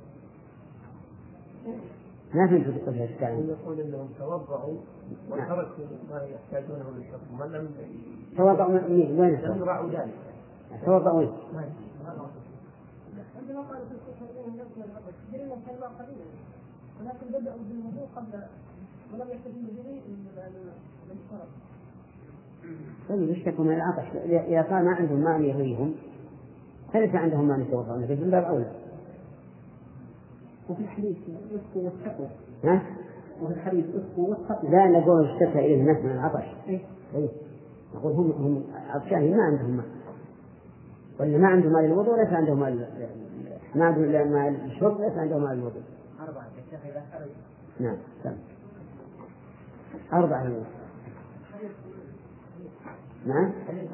ما فهمت تقول هذا الكلام. يقول إنهم توضعوا وتركوا ما يحتاجونه للشرب، من لم توضعوا من وين؟ لم يراعوا ذلك. توضعوا وين؟ عندما قالوا في الصحيحين نفس العقد جرينا الكلمة قليلا، ولكن بدأوا بالوضوء قبل ولم يستدلوا به للشرب. طيب يشتكوا من العطش، إذا كان ما عندهم ماء يغنيهم فليس عندهم ماء يتوضعون به من باب أولى. وفي الحديث اسقوا واتقوا. ها؟ وفي الحديث اسقوا واتقوا. لا نقول اشتكى إليه الناس من العطش. إيه؟ نقول هم عطشانين ما عندهم ماء، ولا ما عندهم ماء للوضوء ليس عندهم ما عندهم ماء للشرب ليس عندهم ماء للوضوء. 4 الشيخ إذا خرج. نعم. 4 نعم.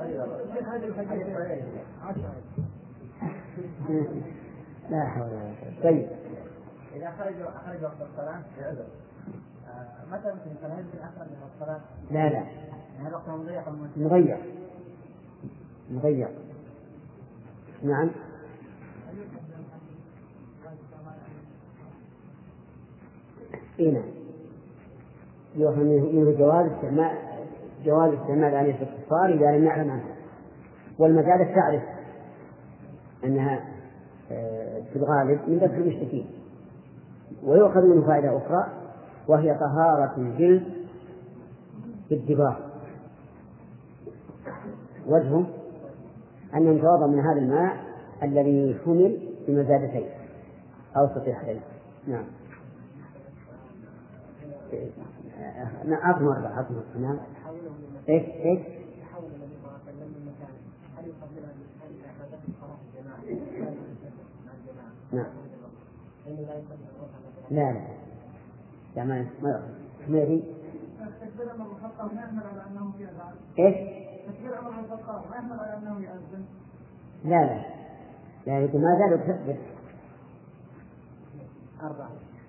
لا حول ولا قوة. طيب إذا خرج وقت الصلاة بعذر متى يمكن هل أخرج من الصلاة؟ لا هذا وقت مضيق. نعم. هنا يوحى منه جواز استعمال آلية الاختصار إذا لم يعلم عنها، والمزادة تعرف أنها في الغالب من ذكر المشتكين. ويؤخذ منه فائدة أخرى وهي طهارة الجلد بالدباغ، وجهه أن يتوضأ من هذا الماء الذي حمل بمزادتين أو صحيحتين. نعم. أطمر. نعم. إيش؟ حول النبي صلى الله عليه وسلم من مكان هل يقبلها هل أخذت الصلاة الجماعة مع الجماعة؟ نعم. لا يعني ما حميري. تكبير عمر الخطاب ما يحمل على أنه يأذن. إيش؟ تكبير عمر الخطاب ما يحمل على أنه يأذن. لا يقول ما زالوا تكبر. 4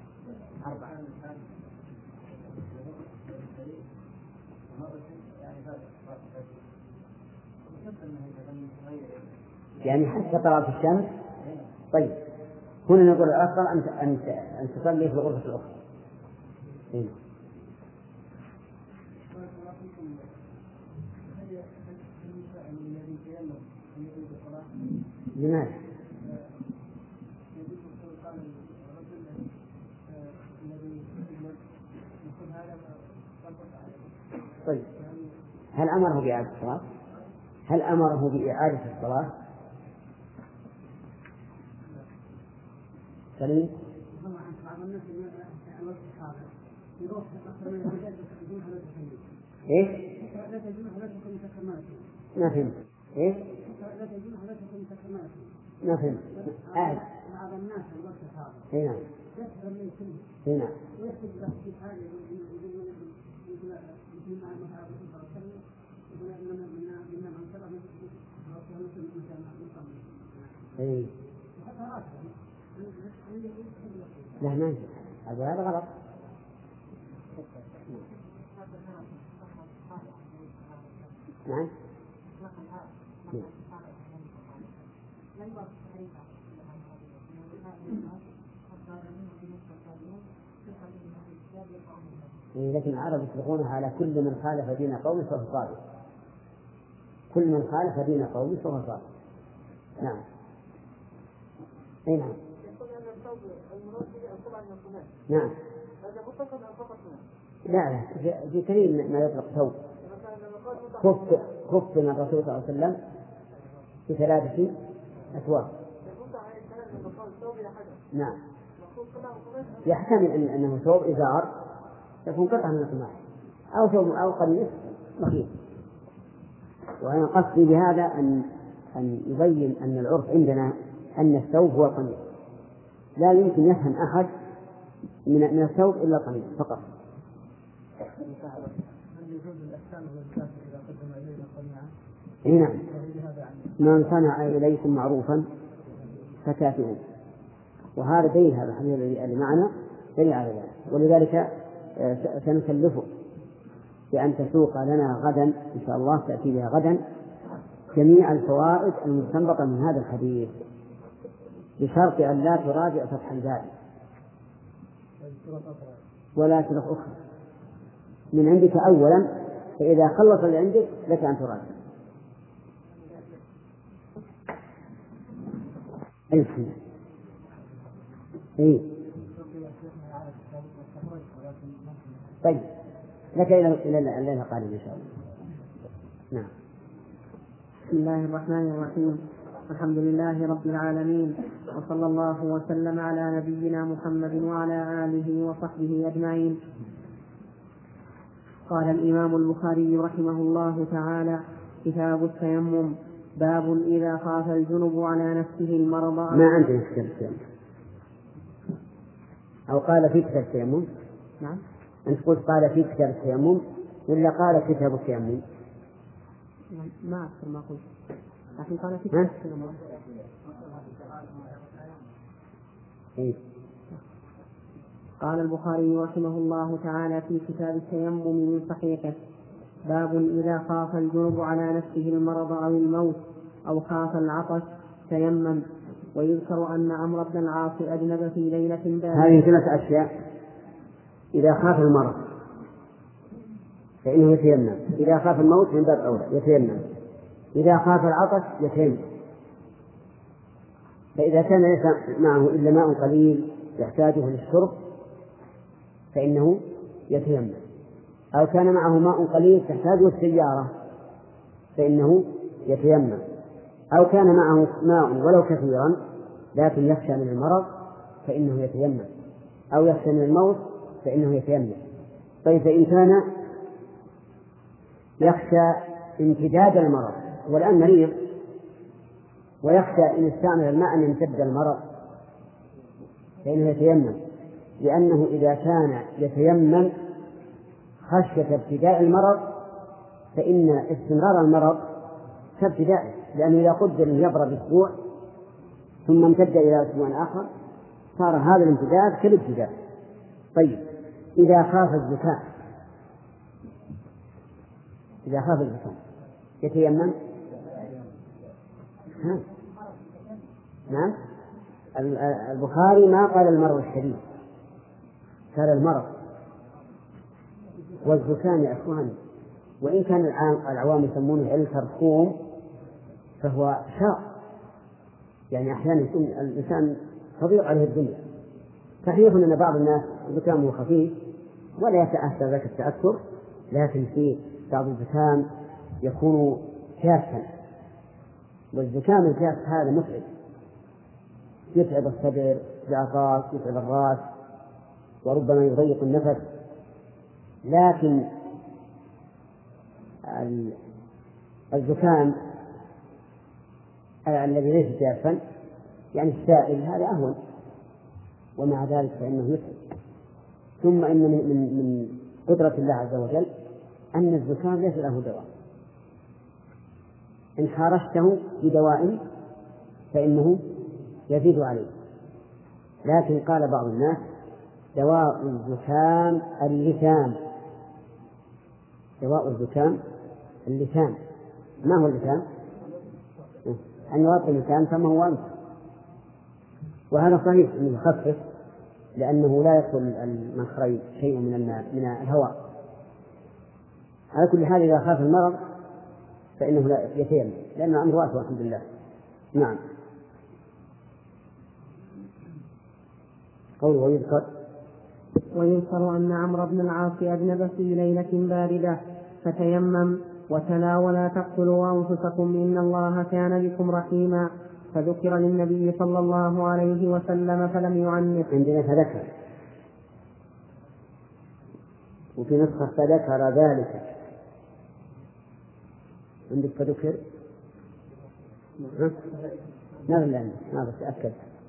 يعني حتى طلعت الشمس. طيب هنا نقول الأفضل أن تصلي في الغرفة الأخرى. هنا. لماذا؟ طيب هل أمره بإعادة الصلاة؟ هل أمره بإعادة الصلاة؟ سليم؟ إيه؟ ما فهمت. إيه؟ ما فهمت. بعض الناس الوقت الحاضر إيه نعم. هنا اي لا ما يجوز هذا غلط. نعم لكن العرب يطلقونها على كل من خالف دين قوم فهو صادق. كل من خالف دين قوم فهو صادق. نعم اي نعم نعم لا في كثير ما يطلق ثوب. كفن الرسول صلى الله عليه وسلم ب3 أثواب. نعم يحتمل أنه ثوب إزار يكون قطعة من القماش أو ثوب أو قميص مخيط. وأنا قصدي بهذا أن يبين أن العرف عندنا أن الثوب هو القميص. لا يمكن يفهم أحد من الثوب إلا القميص فقط. نعم من صنع إليكم معروفا فكافئوه. وهذا دليل هذا الحديث اللي معنا دليل على ذلك. ولذلك سنكلفه بأن تسوق لنا غدا إن شاء الله تأتي بها غدا جميع الفوائد المستنبطة من هذا الحديث بشرط أن لا تراجع فتح الباب ولا تلف أخرى من عندك أولا، فإذا خلص اللي عندك لك أن تراجع. إيه طيب لك إلى الليلة قادمة إن شاء الله. نعم. بسم الله الرحمن الرحيم. الحمد لله رب العالمين، وصلى الله وسلم على نبينا محمد وعلى آله وصحبه أجمعين. قال الإمام البخاري رحمه الله تعالى: كتاب التيمم. باب إذا خاف الجنب على نفسه المرض. ما عندنا كتاب التيمم أو قال في كتاب التيمم؟ نعم. أنت قلت قال في كتاب التيمم ولا قال كتاب التيمم؟ ما أكثر ما قلت، لكن قال في كتاب التيمم. إيه؟ قال البخاري رحمه الله تعالى في كتاب التيمم من صحيحه: باب إذا خاف الجنب على نفسه المرض أو الموت أو خاف العطش تيمم. ويذكر أن عمرو بن العاص أجنب في ليلة باردة. هذه 3 أشياء: إذا خاف المرض فإنه يتيمم، إذا خاف الموت من باب أولى يتيمم، إذا خاف العطش يتيمم. فإذا كان ليس معه إلا ماء قليل يحتاجه للشرب فإنه يتيمم، أو كان معه ماء قليل تحتاجه السيارة فإنه يتيمم، أو كان معه ماء ولو كثيرا لكن يخشى من المرض فإنه يتيمم، أو يخشى من الموت فإنه يتيمم. طيب فإن كان يخشى امتداد المرض والآن مريض ويخشى إن استعمل الماء أن يمتد المرض فإنه يتيمم، لأنه إذا كان يتيمم خشية ابتداء المرض فإن استمرار المرض كابتدائه، لأنه إذا قدر أن يبرد أسبوع ثم امتد إلى أسبوع آخر صار هذا الامتداد كالابتداء. طيب إذا خاف الزكام يتيمم؟ نعم. البخاري ما قال المرض الشديد، قال المرض. والزكام يا أخواني وإن كان العوام يسمونه الكركوم فهو شاق، يعني أحيانا يكون الإنسان تضيق عليه الدنيا. صحيح أن بعض الناس زكامه خفيف ولا يتأثر ذاك التأثر، لكن في بعض الزكام يكون جافا، والزكام الجاف هذا متعب، يتعب الصدر بالعطاس، يتعب الرأس، وربما يضيق النفس. لكن الزكام الذي ليس جافا يعني السائل هذا أهون، ومع ذلك فإنه يسعد. ثم إن من قدرة الله عز وجل أن الزكام ليس له دواء، إن حارشته بدواء فإنه يزيد عليه. لكن قال بعض الناس دواء الزكام اللسان، دواء الزكام اللسان. ما هو اللسان؟ أن يغطي اللسان فما هو أنت، وهذا صحيح أنه يخفف لأنه لا يدخل المخرج شيء من الهواء. على كل حال إذا خاف المرض فإنه لا يتيمم لأن أمره واسع الحمد لله. نعم. قول ويذكر أن عمرو بن العاص أذنب في ليلة باردة فتيمم وتلا ولا تقتلوا أنفسكم إن الله كان بكم رحيما، فذكر للنبي صلى الله عليه وسلم فلم يعنف. عندنا فذكر، وفي نسخة فذكر ذلك. عندك فذكر؟ لا ما بتأكد.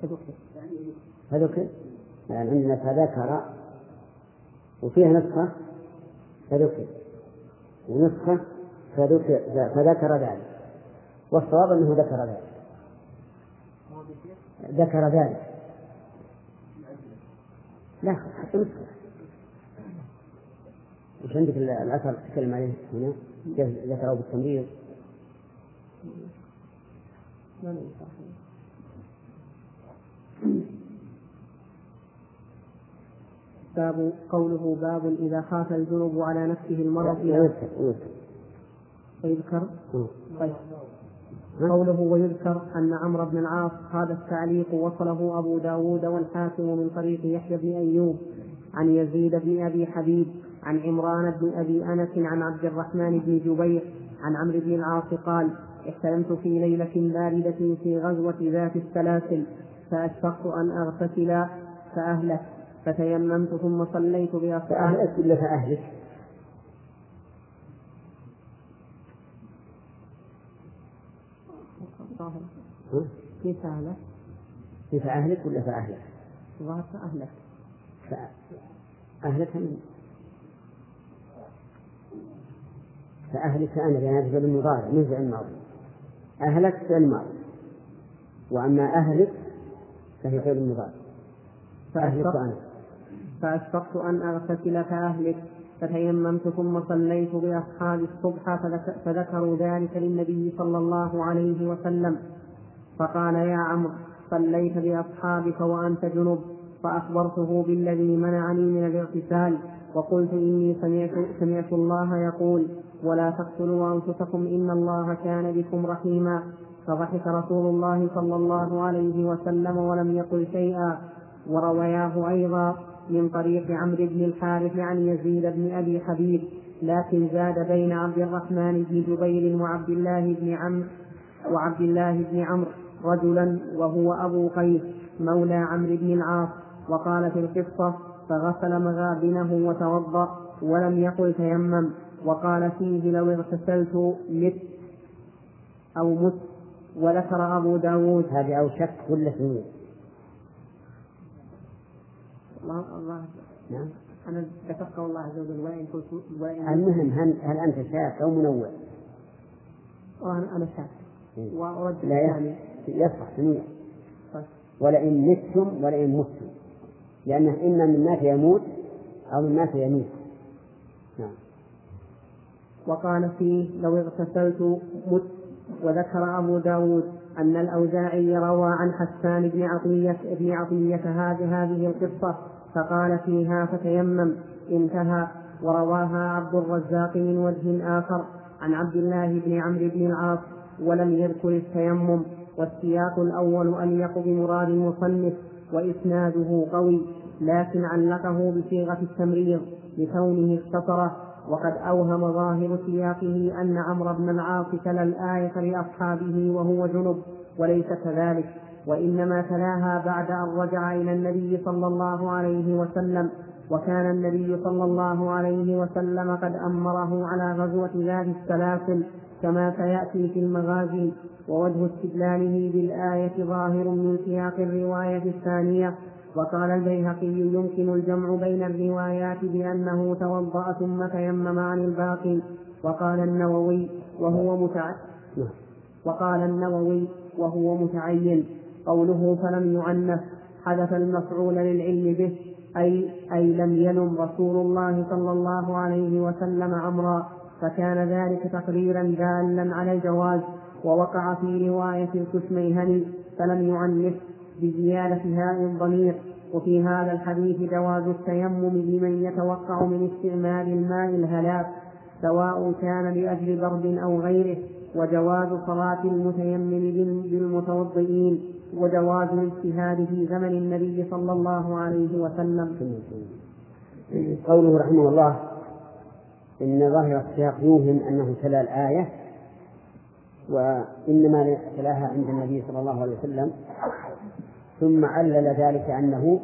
فذكر يعني عندنا فذكر، وفيها نسخة فذكر ونسخة فذكر ذلك، والصواب أنه ذكر ذلك. لا حتى نسخة. وش عندك الأثر تتكلم عليه هنا؟ ذكره بالتمريض. باب قوله باب إذا خاف الجنب على نفسه المرض ويذكر. طيب. قوله ويذكر أن عمرو بن العاص هذا التعليق وصله أبو داود والحاكم من طريق يحيى بن أيوب عن يزيد بن أبي حبيب عن عمران بن أبي أنس عن عبد الرحمن بن جبير عن عمرو بن العاص قال احتلمت في ليلة باردة في غزوة ذات السلاسل فأشفقت أن أغتسل فأهلك فتيممت ثم صليت بأصحابي. فأهلك ولا فأهلك؟ كيف أهلك؟ كيف أهلك ولا فأهلك؟ ظهر فأهلك. أهلك من فأهلك أنا لأن فعل المضارع من فعل الماضي. أهلك فعل الماضي، وأما أهلك فهي فعل المضارع. فأشفقت أن أغتسل فأهلك فتيممت ثم صليت بأصحاب الصبح فذكروا ذلك للنبي صلى الله عليه وسلم فقال يا عمرو صليت بأصحابك وأنت جنب، فأخبرته بالذي منعني من الاغتسال وقلت إني سمعت الله يقول ولا تقتلوا أنفسكم إن الله كان بكم رحيما، فضحك رسول الله صلى الله عليه وسلم ولم يقل شيئا. وروياه أيضا من طريق عمرو بن الحارث عن يزيد بن أبي حبيب، لكن زاد بين عبد الرحمن بن جبير وعبد الله بن عمرو رجلا وهو أبو قيس مولى عمرو بن العاص. وقال في القصة فغسل مغابنه وتوضأ ولم يقل تيمم. وقال فيه لو اغتسلت مت. وذكر أبو داود هذه أو شك ولا سنين؟ الله نعم. أنا ذكرت الله عز وجل المهم هل أنت شاك أو منوع؟ أنا شاك. وأرد لا يصح سنين. ولئن متم ولئن متم، لأنه إما من مات يموت أو من مات يميت. نعم. وقال فيه لو اغتسلت مت. وذكر أبو داود أن الأوزاعي روى عن حسان بن عطية هذه القصة فقال فيها فتيمم انتهى. ورواها عبد الرزاق من وجه آخر عن عبد الله بن عمرو بن العاص ولم يذكر التيمم، والسياق الأول أليق بمراد المصنف وإسناده قوي، لكن علقه بصيغة التمريض لكونه اختصره. وقد أوهم ظاهر سياقه أن عمرو بن العاص تلا الآية لأصحابه وهو جنب، وليس كذلك، وإنما تلاها بعد أن رجع إلى النبي صلى الله عليه وسلم، وكان النبي صلى الله عليه وسلم قد أمره على غزوة ذات السلاسل كما سيأتي في المغازي. ووجه استدلاله بالآية ظاهر من سياق الرواية الثانية، وقال البيهقي يمكن الجمع بين الروايات بأنه توضأ ثم تيمم عن الباقي. وقال النووي وهو متعين قوله فلم يعنف حدث المفعول للعلم به أي لم يلم رسول الله صلى الله عليه وسلم عمرا، فكان ذلك تقريرا دالا على الجواز. ووقع في رواية الكشميهني فلم يعنف بزيادة هاء الضمير. وفي هذا الحديث جواز التيمم لمن يتوقع من استعمال الماء الهلاك سواء كان لأجل برد أو غيره، وجواز صلاة المتيمم بالمتوضئين، وجواز الاجتهاد في زمن النبي صلى الله عليه وسلم. قوله رحمه الله إن ظاهر السياق يوهم أنه تلا الآية، وإنما تلاها عند النبي صلى الله عليه وسلم، ثم علل ذلك أنه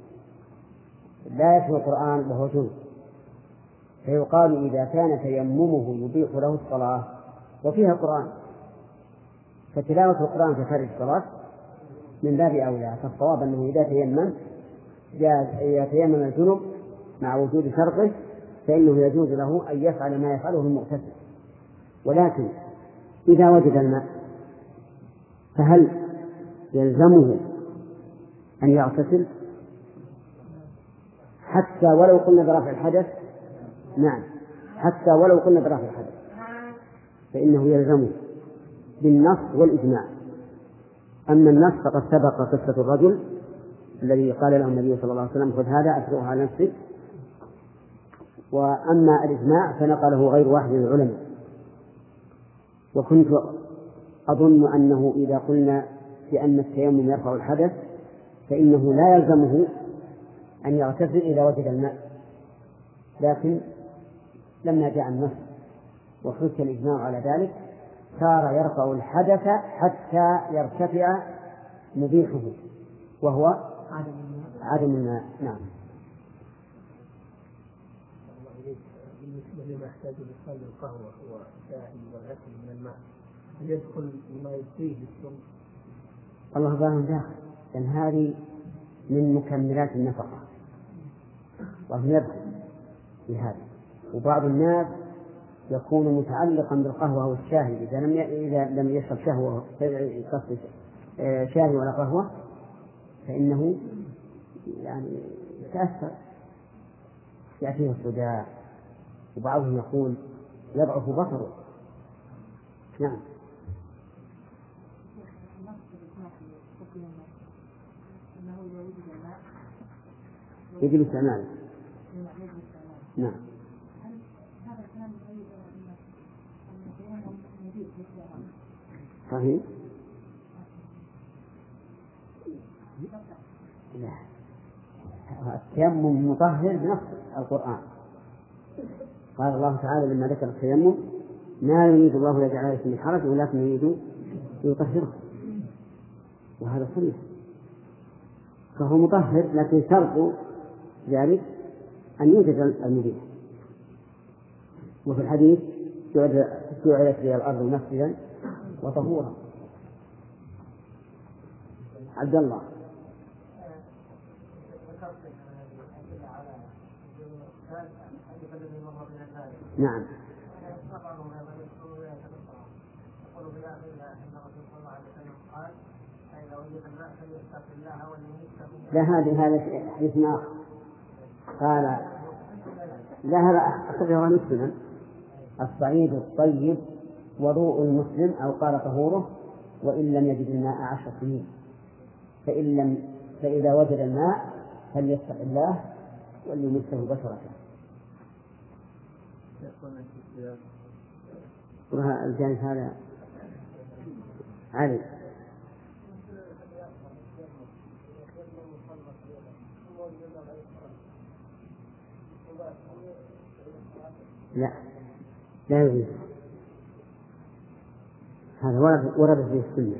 لا يتلو القرآن وهو جنب، فيقال إذا كان تيممه يبيح له الصلاة وفيها قرآن فتلاوة القرآن في خارج الصلاة من باب أولى. فالصواب أنه إذا تيمم الجنب مع وجود شرطه فإنه يجوز له أن يفعل ما يفعله المغتسل. ولكن إذا وجد الماء فهل يلزمه أن يغتسل حتى ولو قلنا برفع الحدث؟ نعم، حتى ولو قلنا برفع الحدث فإنه يلزمه بالنص والإجماع. أما النص فقد سبق قصة الرجل الذي قال له النبي صلى الله عليه وسلم خذ هذا أفرغه على نفسك، وأما الإجماع فنقله غير واحد من العلماء. وكنت أظن أنه إذا قلنا بأن التيمم يرفع الحدث فإنه لا يلزمه أن يغتسل إذا وجد الماء، لكن لما جاء النص وحث الإجماع على ذلك صار يرفع الحدث حتى يرتفع مبيحه وهو عدم الماء. نعم. بالنسبة لما يحتاج لإدخال القهوة والشاي والأكل من الماء هل يدخل بما يكفيه للشرب؟ الله ظاهر داخل، لأن هذه من مكملات النفقة وهم يدخل في هذا. وبعض الناس يكون متعلقا بالقهوة والشاي إذا لم يشرب شاي ولا قهوة فإنه يعني يتأثر يأتيه الصداع، وبعضهم يقول يضعف بصره. نعم. يجب استعماله. نعم. صحيح. لا، التيمم مطهر بنص القرآن. قال الله تعالى لما ذكر التيمم ما يريد الله يجعل عليكم من حرج ولكن يريد يطهره، وهذا صحيح، فهو مطهر، لكن شرط ذلك أن يوجد المبيح. وفي الحديث جعلت لي الأرض مسجدا وطهورا. عبد الله. نعم. لا، هذا حديث آخر قال لا، هذا أخرجه مسلم الصعيد الطيب وضوء المسلم أو قال طهوره وإن لم يجد الماء 10 سنين فإذا وجد الماء فليتق الله وليمسه بشرته. الجانب هذا علي. لا يجوز، هذا ورد في السنة.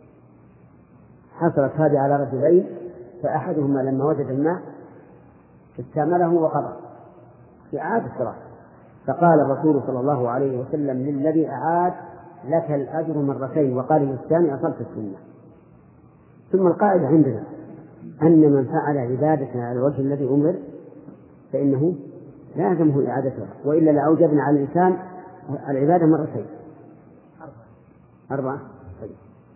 حصلت هذه على رجلين فأحدهما لما وجد الماء استعمله وقضى في إعادة الصلاة، فقال الرسول صلى الله عليه وسلم للذي أعاد لك الأجر مرتين، وقال للثاني أصبت السنة. ثم القاعدة عندنا أن من فعل عبادة على الوجه الذي أمر فإنه لازمه إعادتها، وإلا لأوجبنا على الإنسان العبادة مرتين 4. طيب.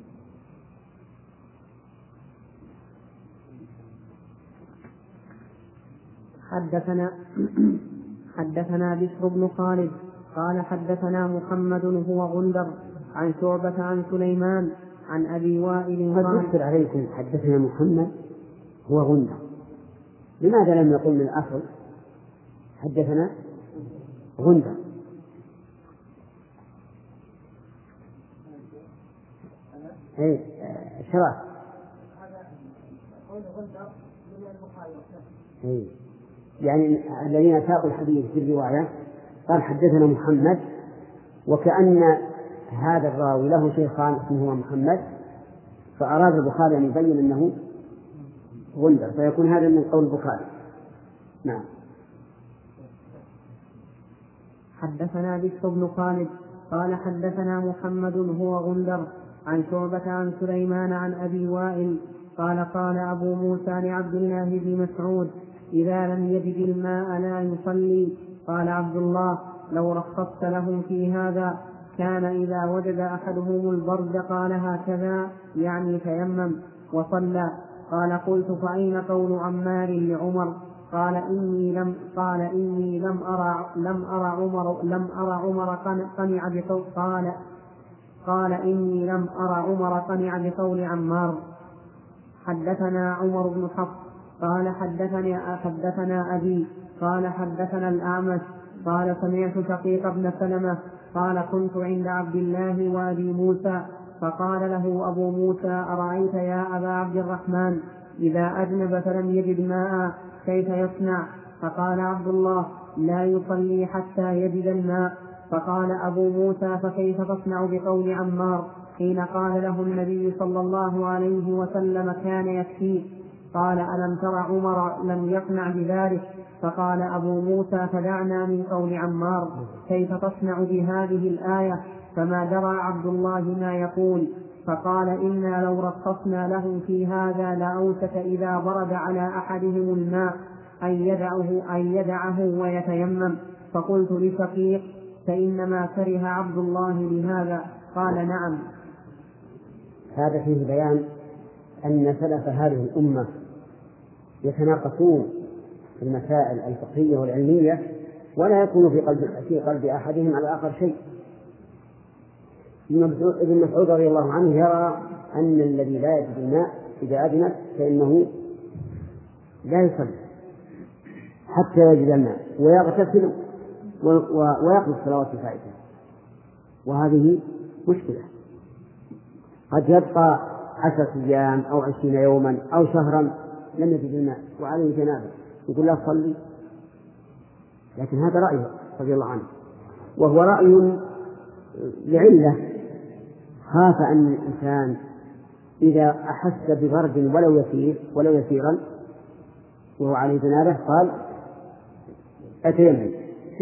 حدثنا بشر بن خالد قال حدثنا محمد هو غندر عن شعبة عن سليمان عن أبي وائل قد قال يذكر عليكم حدثنا محمد هو غندر، لماذا لم يقل من الأصل حدثنا غندر؟ أي شراف. يعني الذين ساقوا الحديث في الرواية قال حدثنا محمد، وكأن هذا الراوي له شيخان اسمه محمد، فأراد البخاري أن يبين أنه غندر، فيكون هذا من قول البخاري. نعم. حدثنا بشر بن خالد قال حدثنا محمد هو غندر عن شعبة عن سليمان عن أبي وائل قال قال أبو موسى لعبد الله بن مسعود إذا لم يجد الماء لا يصلي. قال عبد الله لو رخصت لهم في هذا كان إذا وجد أحدهم البرد قال هكذا يعني تيمم وصلى. قال قلت فأين قول عمار لعمر؟ قال إني لم أرى عمر قنع بقول عمار. حدثنا عمر بن حفص قال حدثنا أبي قال حدثنا الأعمش قال سمعت شقيق بن سلمة قال كنت عند عبد الله وأبي موسى فقال له أبو موسى أرأيت يا أبا عبد الرحمن إذا أذنب فلم يجد ماء كيف يصنع؟ فقال عبد الله لا يصلي حتى يجد الماء. فقال أبو موسى فكيف تصنع بقول عمار حين قال له النبي صلى الله عليه وسلم كان يكفيه؟ قال ألم تر عمر لم يقنع بذلك؟ فقال أبو موسى فدعنا من قول عمار، كيف تصنع بهذه الآية؟ فما درى عبد الله ما يقول. فقال إنا لو رخصنا له في هذا لأوشك إذا برد على أحدهم الماء أن يدعه ويتيمم. فقلت لشقيق فإنما كره عبد الله لهذا؟ قال نعم. هذا فيه بيان أن سلف هذه الأمة يتناقصون في المسائل الفقهية والعلمية ولا يكون في قلب أحدهم على الآخر شيء. ابن مسعود رضي الله عنه يرى أن الذي لا يجد الماء إذا أذنب فإنه لا يصلي حتى يجد الماء ويغتسل ويقضي الصلوات الفائتة، وهذه مشكلة. قد يبقى 10 أيام أو 20 يوما أو شهرا لم يجد الماء وعليه جنابه، يقول لا صلي. لكن هذا رأيه رضي الله عنه، وهو رأي لعلة، خاف أن الإنسان إذا أحس ببرد ولو يسيرا وهو عليه جنابه قال أتيمم.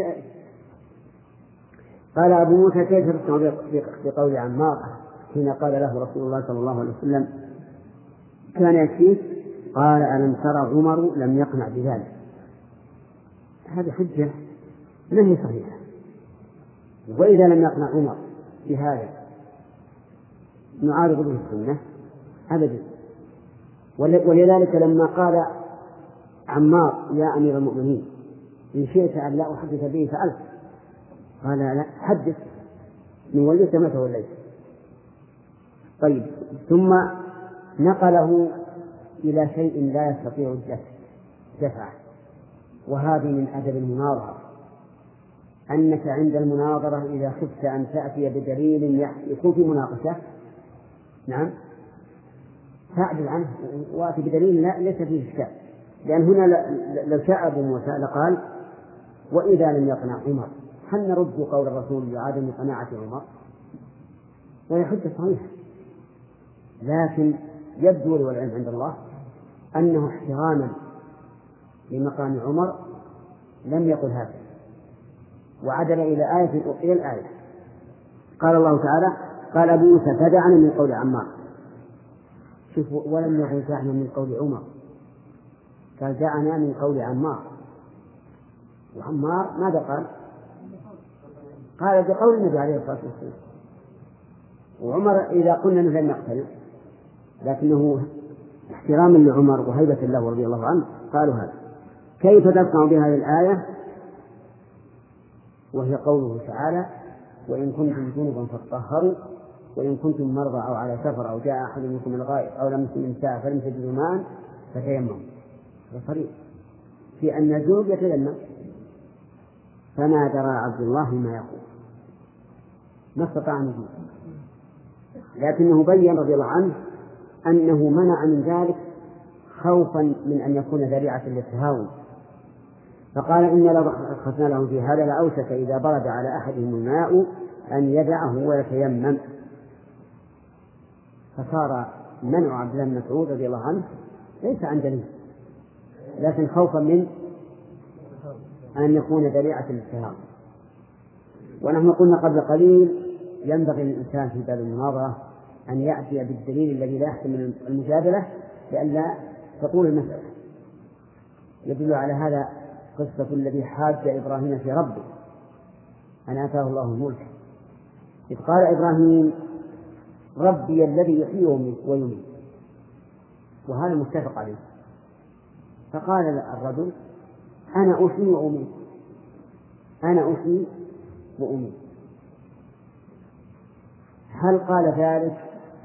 قال أبو موسى كيف تصنع بقول عمار حين قال له رسول الله صلى الله عليه وسلم كان يكفيه؟ قال ألم ترى عمر لم يقنع بذلك؟ هذه حجة ما هي صحيحة. وإذا لم يقنع عمر بهذا نعارض به السنة أبدا. ولذلك لما قال عمار يا أمير المؤمنين إن شئت أن لا أحدث به فألف، قال لا حدث من وليت ما توليت. طيب، ثم نقله إلى شيء لا يستطيع دفعه، وهذه من أدب المناظرة، أنك عند المناظرة إذا خفت أن تأتي بدليل يكون في مناقشة نعم تعدل عنه وأتي بدليل ليس فيه إشكال. لأن هنا لو شاء أبو موسى لقال وإذا لم يقنع عمر، هل نرد قول الرسول لعدم قناعة عمر؟ وهي حجة صحيحة، لكن يبدو لي والعلم عند الله أنه احتراما لمقام عمر لم يقل هذا، وعدل إلى الآية. قال الله تعالى قال أبو موسى فدعنا من قول عمار. شوفوا، ولم يقل دعنا من قول عمر، قال جاءنا من قول عمار، وعمار ماذا قال؟ قال بقول النبي عليه الصلاة والسلام. وعمر إذا قلنا أنه لم يقتل، لكنه احتراما لعمر وهيبة له رضي الله عنه قالوا هذا. كيف تصنع بهذه الآية وهي قوله تعالى: وإن كنتم جنبا فاطهروا وإن كنتم مرضى أو على سفر أو جاء أحد منكم من الغائط أو لمستم النساء فلم تجدوا ماء فتيمموا. صريح في أن الجنوب يتيمم. فما درى عبد الله ما يقول، ما استطاع أن يجيب، لكنه بين رضي الله عنه أنه منع من ذلك خوفا من أن يكون ذريعة للتهاون، فقال إن لو رخصنا له في هذا لأوشك إذا برد على أحدهم الماء أن يدعه ويتيمم. فصار منع عبد الله بن مسعود رضي الله عنه ليس عن دليل، لكن خوفا من أن يكون ذريعة للتهاون. ونحن قلنا قبل قليل ينبغي للإنسان في باب المناظرة أن يأتي بالدليل الذي لا يحتمل المجادلة لئلا تطول المسألة. يدل على هذا قصة الذي حاج إبراهيم في ربه أن آتاه الله الملك، إذ قال إبراهيم: ربي الذي يحيي ويميت، وهذا متفق عليه. فقال الرجل: أنا أحيي وأميت، أنا أحيي وأميت. هل قال ذلك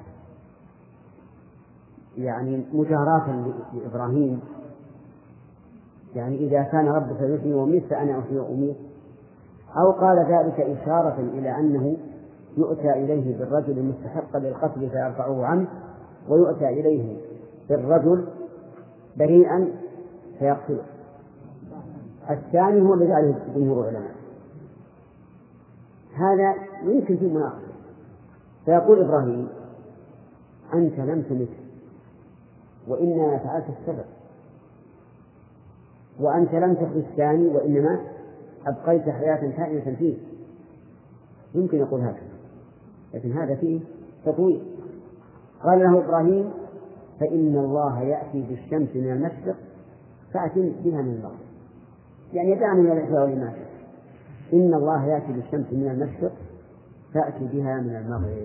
يعني مجاراة لإبراهيم، يعني إذا كان ربك يحيي ويميت فأنا أحيي وأميت، أو قال ذلك إشارة إلى أنه يؤتى إليه بالرجل المستحق للقتل فيرفعه عنه، ويؤتى إليه بالرجل بريئا فيقتله؟ الثاني هو الذي عليه جمهور العلماء. هذا يمكن في مناقشة. فيقول إبراهيم: أنت لم تمت وإنما فعلت السبب، وأنت لم تحيي الثاني وإنما أبقيت حياة كائنة فيه. يمكن يقول هكذا، لكن هذا فيه تطويل. قال له إبراهيم: فإن الله يأتي بالشمس من المشرق فأتي بها من المغرب، يعني دع من الإحياء والإماتة. إن الله يأتي بالشمس من المشرق فأتي بها من المغرب.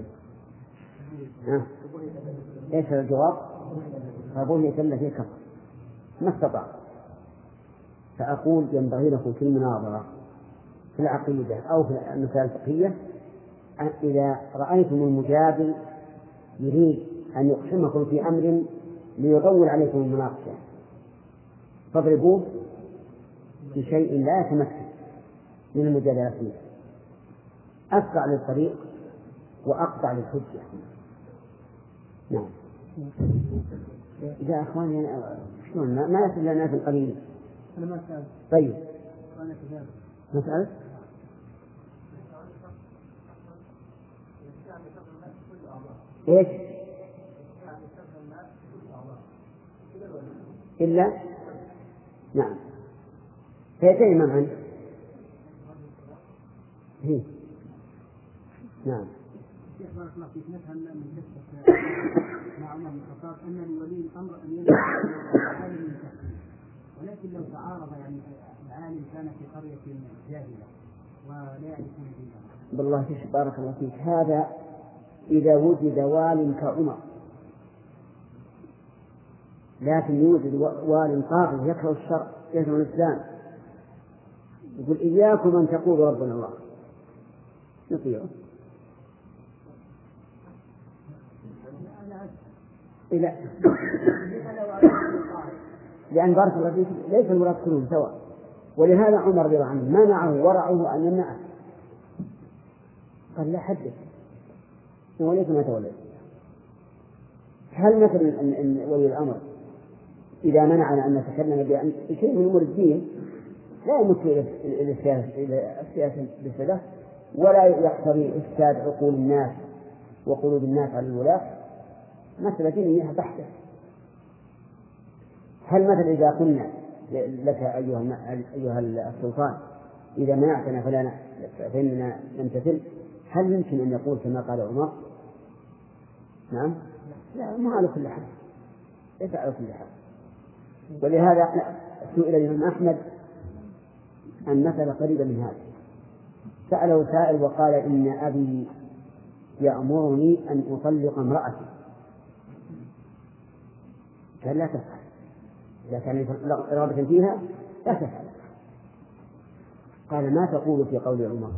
إيش الجواب؟ فبهت الذي كفر ما استطاع. فأقول ينبغي لكم في المناظرة في العقيدة أو في المسائل الفقهية إذا رأيتم المجادل يريد أن يقسمكم في أمر ليطول عليكم المناقشة فاضربوه بشيء لا يتمكن من المجادلة فيه، أسرع للطريق وأقطع للحجة. نعم. يا أخواني شلون ما يصل لنا في القليل. أنا ما سألت. طيب. أنا كذلك. ما سألت؟ إيش؟ إلا نعم فيتيمم عنه. هي. نعم. الشيخ بارك الله فيك، نفهم من قصة مع عمر بن الخطاب أن لولي الأمر أن يلزم العالم من تحته، ولكن لو تعارض يعني العالم كان في قرية جاهلة ولا يعرفون دينه. بالله فيك بارك الله فيك، هذا إذا وجد وال كعمر، لكن يوجد وال طاغي يكره الشرع يكره الإسلام، يقول إياكم أن تقولوا ربنا الله، نطيعه. إلا لأن بارك الله فيك ليس المراد كلهم سواء، ولهذا عمر رضي الله عنه منعه ورعه أن يمنعه، قال لا حدث وليس ما تولد. هل مثلا أن ولي الأمر إذا منعنا أن نتكلم بشيء من أمور الدين لا يمت إلى السياسة بسبب، ولا يقتضي إفساد عقول الناس وقلوب الناس على الولاة، مسألة دينية بحتة. هل مثلا إذا قلنا لك أيها السلطان إذا منعتنا فإننا نمتثل، هل يمكن أن يقول كما قال عمر؟ نعم. لا، ما على كل حال، ليس على كل حال. ولهذا سئل الإمام أحمد عن مسألة قريبة من هذا، سأله سائل وقال إن أبي يأمرني أن أطلق امرأتي، قال لا تفعل، إذا كان رغبة فيها لا تفعل. قال ما تقول في قول عمر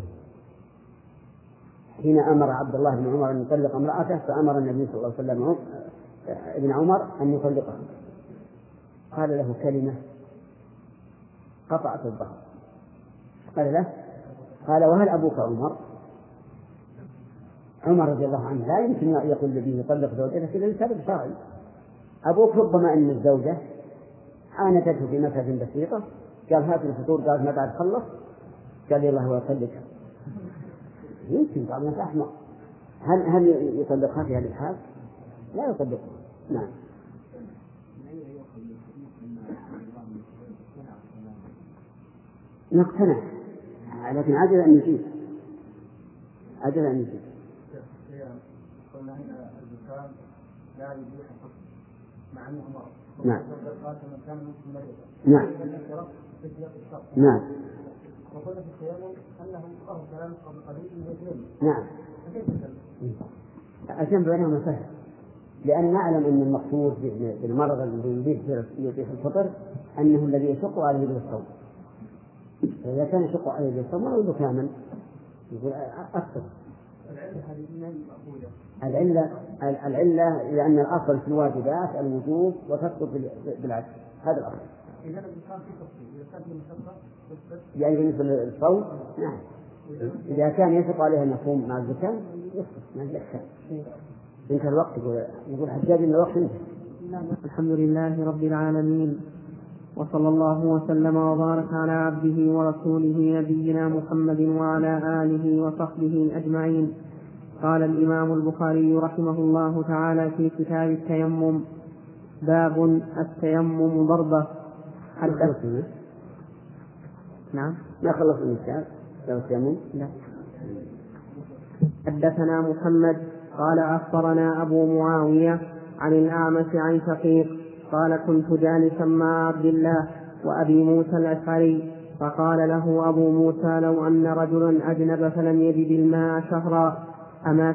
حين أمر عبد الله بن عمر أن يطلق امرأته، فأمر النبي صلى الله عليه وسلم ابن عمر أن يطلقها، قال له كلمة قطعت الظهر. قال له، قال وهل أبوك عمر؟ عمر رضي الله عنه لا يمكن يقول لابنه يطلق زوجته إلا لسبب شرعي. أبوك ربما أن الزوجة عاندته في مسألة بسيطة، قال هات الفطور، قال ما بعد خلص، قال يلا هو يطلقها. يمكن بعض الناس أحمق. هل يطلقها في هذه الحال؟ لا يطلقها. نعم. نقتنع، لكن عجز أن يجيب. قلنا أن الزكاة لا يبيح الحكم مع أنه مرض. نعم. نعم. نعم. وقلنا في التيمم أنه قرر كلام قبل قليل من التيمم. نعم. الجمع بينهما سهل، لأن نعلم أن المقصود بالمرض الذي يبيح الفطر أنه الذي يشق عليه بالصوم. إذا كان يشق عليه بالصوم ما يقول كامل، يقول أكثر. العلة لأن الأصل في الواجبات الوجوب وتسقط بالعكس، هذا الأصل. يعني بالنسبة للصوم نعم، إذا كان يشق عليها أن يصوم مع الزكاة يسقط ما يذكر. انتهى الوقت، يقول حجاج إن الوقت انتهى. الحمد لله رب العالمين، وصلى الله وسلم وبارك على عبده ورسوله نبينا محمد وعلى آله وصحبه أجمعين. قال الإمام البخاري رحمه الله تعالى في كتاب التيمم: باب التيمم ضربة. نعم ما خلص الكتاب التيمم. لا. حدثنا محمد قال أخبرنا أبو معاوية عن الأعمش عن شقيق قال كنت جالسا مع عبد الله وأبي موسى الأشعري، فقال له أبو موسى: لو أن رجلا أجنب فلم يجد الماء شهرا أما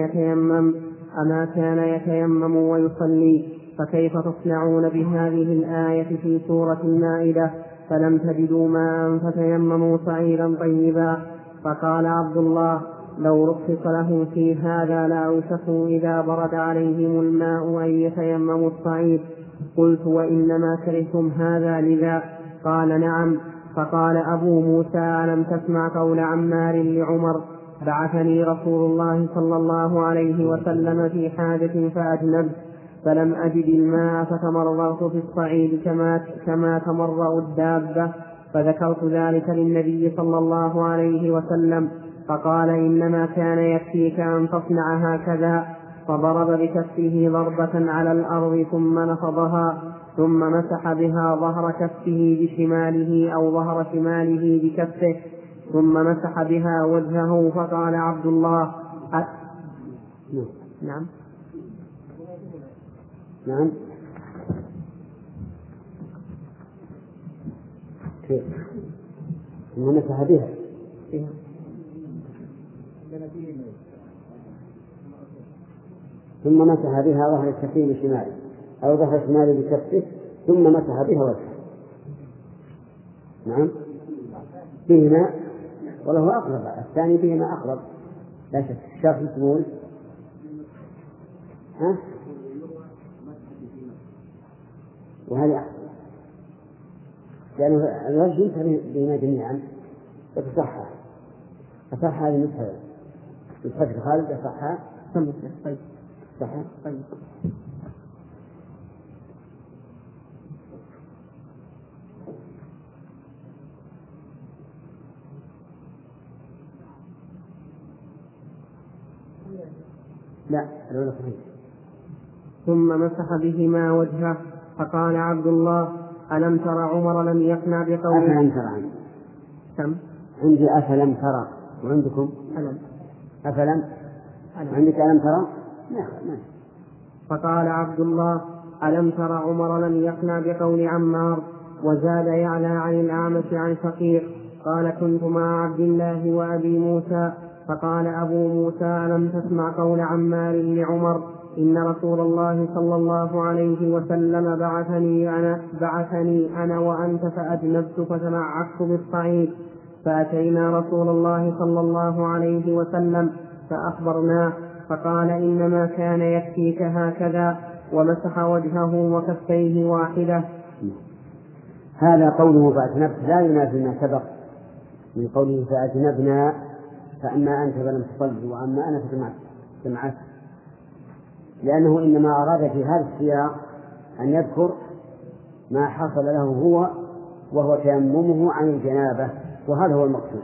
كان يتيمم ويصلي، فكيف تصنعون بهذه الآية في سورة المائدة: فلم تجدوا ماء فتيمموا صعيدا طيبا؟ فقال عبد الله: لو رخص له في هذا لأوشكوا إذا برد عليهم الماء أن يتيمموا الصعيد. قلت: وإنما كرهتم هذا لذا؟ قال: نعم. فقال أبو موسى: ألم تسمع قول عمار لعمر: بعثني رسول الله صلى الله عليه وسلم في حاجة فأجنبت فلم أجد الماء فتمرغت في الصعيد كما تمرغ الدابة، فذكرت ذلك للنبي صلى الله عليه وسلم، فقال: إنما كان يكفيك أن تصنع هكذا. فضرب بكفه ضربة على الأرض ثم نفضها، ثم مسح بها ظهر كفه بشماله أو ظهر شماله بكفه، ثم مسح بها وجهه. فقال عبد الله: نعم نعم ثم مسح بها ظهر الكفين بشماله أو ظهر شماله بكفه، ثم مسح بها وجهه. نعم بهما، والله أقرب، الثاني بهما أقرب لا شك. الشافعي تقول وهذا أحسن، لأن الوجه ينتهي بهما جميعا وتصحح، فصح هذه المسألة بالفتح خالد صحها. طيب صحها. طيب. لا الأولى صحيح. ثم مسح بهما وجهه. فقال عبد الله: ألم تر عمر لم يقنع بقوله؟ أفلم ترى كم؟ عندي أفلم ترى، وعندكم أفلم. عندك ألم ترى؟ نعم. فقال عبد الله: ألم تر عمر لم يقنع بقول عمار. وزاد يعلى عن الأعمش عن شقيق قال كنت مع عبد الله وأبي موسى فقال أبو موسى ألم تسمع قول عمار لعمر إن رسول الله صلى الله عليه وسلم بعثني أنا وأنت فأجنبت فتمعكت بالصعيد فأتينا رسول الله صلى الله عليه وسلم فأخبرناه فقال إنما كان يكفيك هكذا ومسح وجهه وكفيه واحدة. هذا قوله فأجنبت لا ينافي ما سبق من قوله فأجنبنا فأما أنت فلم تصل وأما أنا فسمعت، لأنه إنما أراد في هذا السياق أن يذكر ما حصل له هو وهو تيممه عن الجنابة، وهذا هو المقصود.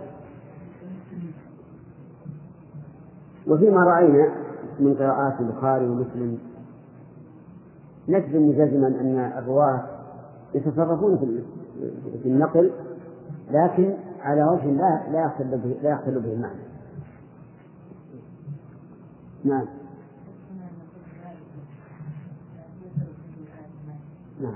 وفيما رأينا من قراءات البخاري ومسلم نجزم جزما أن الرواة يتصرفون في النقل، لكن على وجه لا يختل به المعنى. نعم. نعم.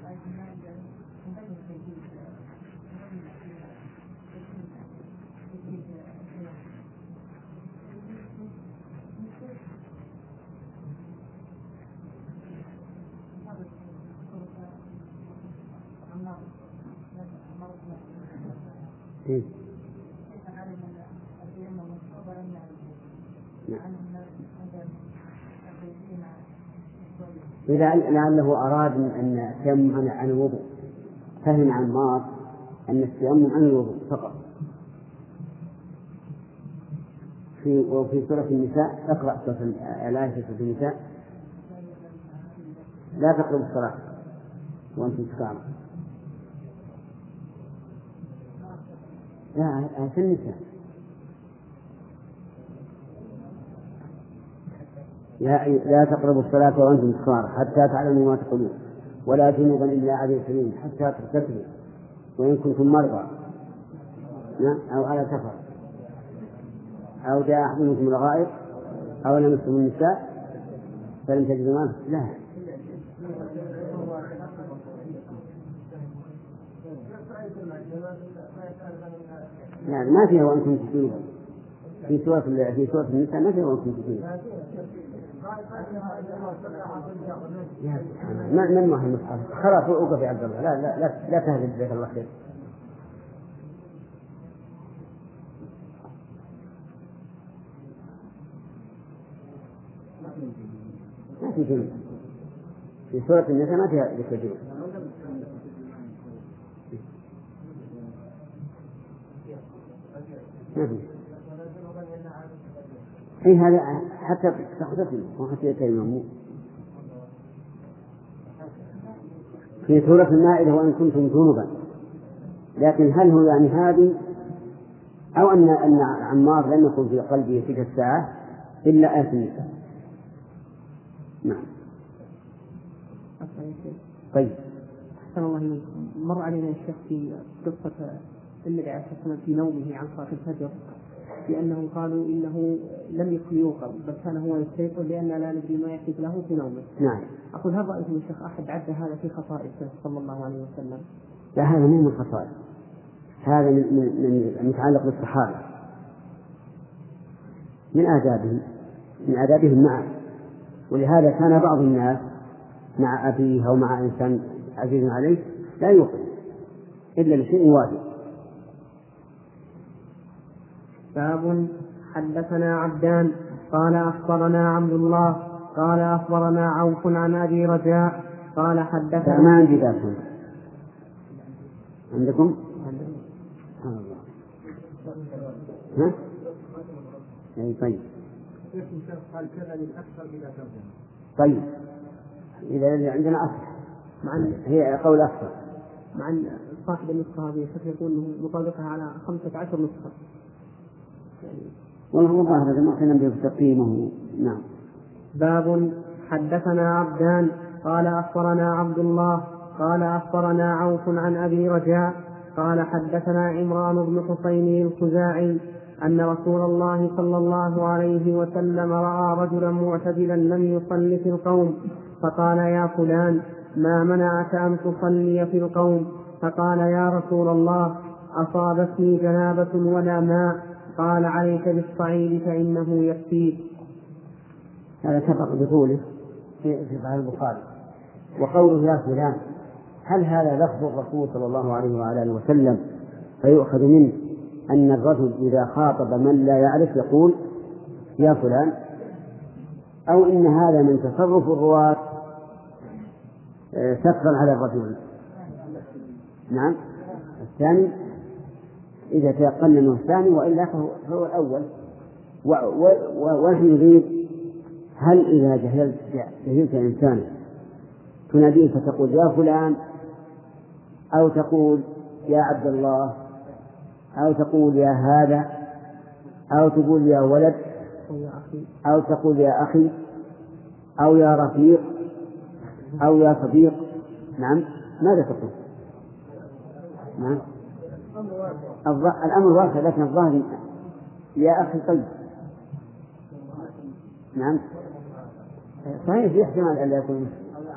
إذا لعله أراد أن التيمم عن الوضوء، فهم عمار أن التيمم عن الوضوء فقط. وفي سورة النساء اقرأ الآية في سورة النساء لا تقربوا الصلاة وأنتم سكارى. لا في النساء لا تقربوا الصلاة وأنتم سكارى حتى تعلموا ما تقولون ولا جنوبا إلا عابر سبيل حتى تغتسلوا وإن كنتم مرضى أو على سفر أو جاء أحد منكم الغائط أو لمستم النساء فلم تجدوا ماء. لا يعني ما فيها وأنتم تجدون في سورة النساء ما فيها وأنتم تجدون. من ما هي المصحف خلاص وقف يا عبد الله. لا تهدد بيت الله خير. ما في جنود في سورة النساء ما فيها ذكر جنود. ما في. أي هذا حتى تخطفني وحتى يتيمموا. في سورة المائدة وإن كنتم جنبا، لكن هل هو يعني هذه أو أن عمار لم يكن في قلبه تلك الساعة إلا آية النساء. نعم. طيب. أحسن الله إليكم. مر علينا الشيخ في قصة النبي عليه الصلاة والسلام في نومه عن صلاة الفجر لأنهم قالوا إنه لم يكن يوقظ بل كان هو يستيقظ لأن لا ندري ما يحدث له في نومه. نعم. أقول هل رأيتم الشيخ أحد عد هذا في خصائصه صلى الله عليه وسلم؟ لا هذا مو من خصائص، هذا من متعلق بالصحابة من آدابهم معه. ولهذا كان بعض الناس مع أبيه أو مع إنسان عزيز عليه لا يوقظ إلا لشيء واجب. باب حدثنا عبدان قال أخبرنا عبد الله قال أخبرنا عوف عن أبي رجاء قال حدثنا. ما عندي باب عندكم؟ ها؟ أي طيب. طيب إذا عندنا أصل هي قول أكثر مع صاحب النسخة هذه يقول أنه مطابقها على 15 نسخة والله هذا ما كان به تقييمه. نعم. باب حدثنا عبدان قال أخبرنا عبد الله قال أخبرنا عوف عن أبي رجاء قال حدثنا عمران بن حسين الخزاعي أن رسول الله صلى الله عليه وسلم رأى رجلا معتدلا لم يصل في القوم، فقال: يا فلان، ما منعك أن تصلي في القوم؟ فقال: يا رسول الله، أصابتني جنابة ولا ماء. قال: عليك بالصعيد فإنه يكفيك. هذا سبق بطوله في صحيح البخاري. وقوله يا فلان، هل هذا لفظ الرسول صلى الله عليه وعلى آله وسلم فيؤخذ منه أن الرجل إذا خاطب من لا يعرف يقول يا فلان، أو إن هذا من تصرف الرواة سترا على الرجل؟ نعم، الثاني إذا تيقن أنه الثاني، وإلا فهو الأول. ونحن نريد: هل إذا جهلت إنسانا تناديه فتقول يا فلان، أو تقول يا عبد الله، أو تقول يا هذا، أو تقول يا ولد، أو تقول يا أخي، أو يا رفيق، أو يا صديق؟ نعم، ماذا تقول؟ نعم، الأمر واقع، لكن الظاهر يا أخي طيب. نعم، صحيح، في احتمال أن لا يكون.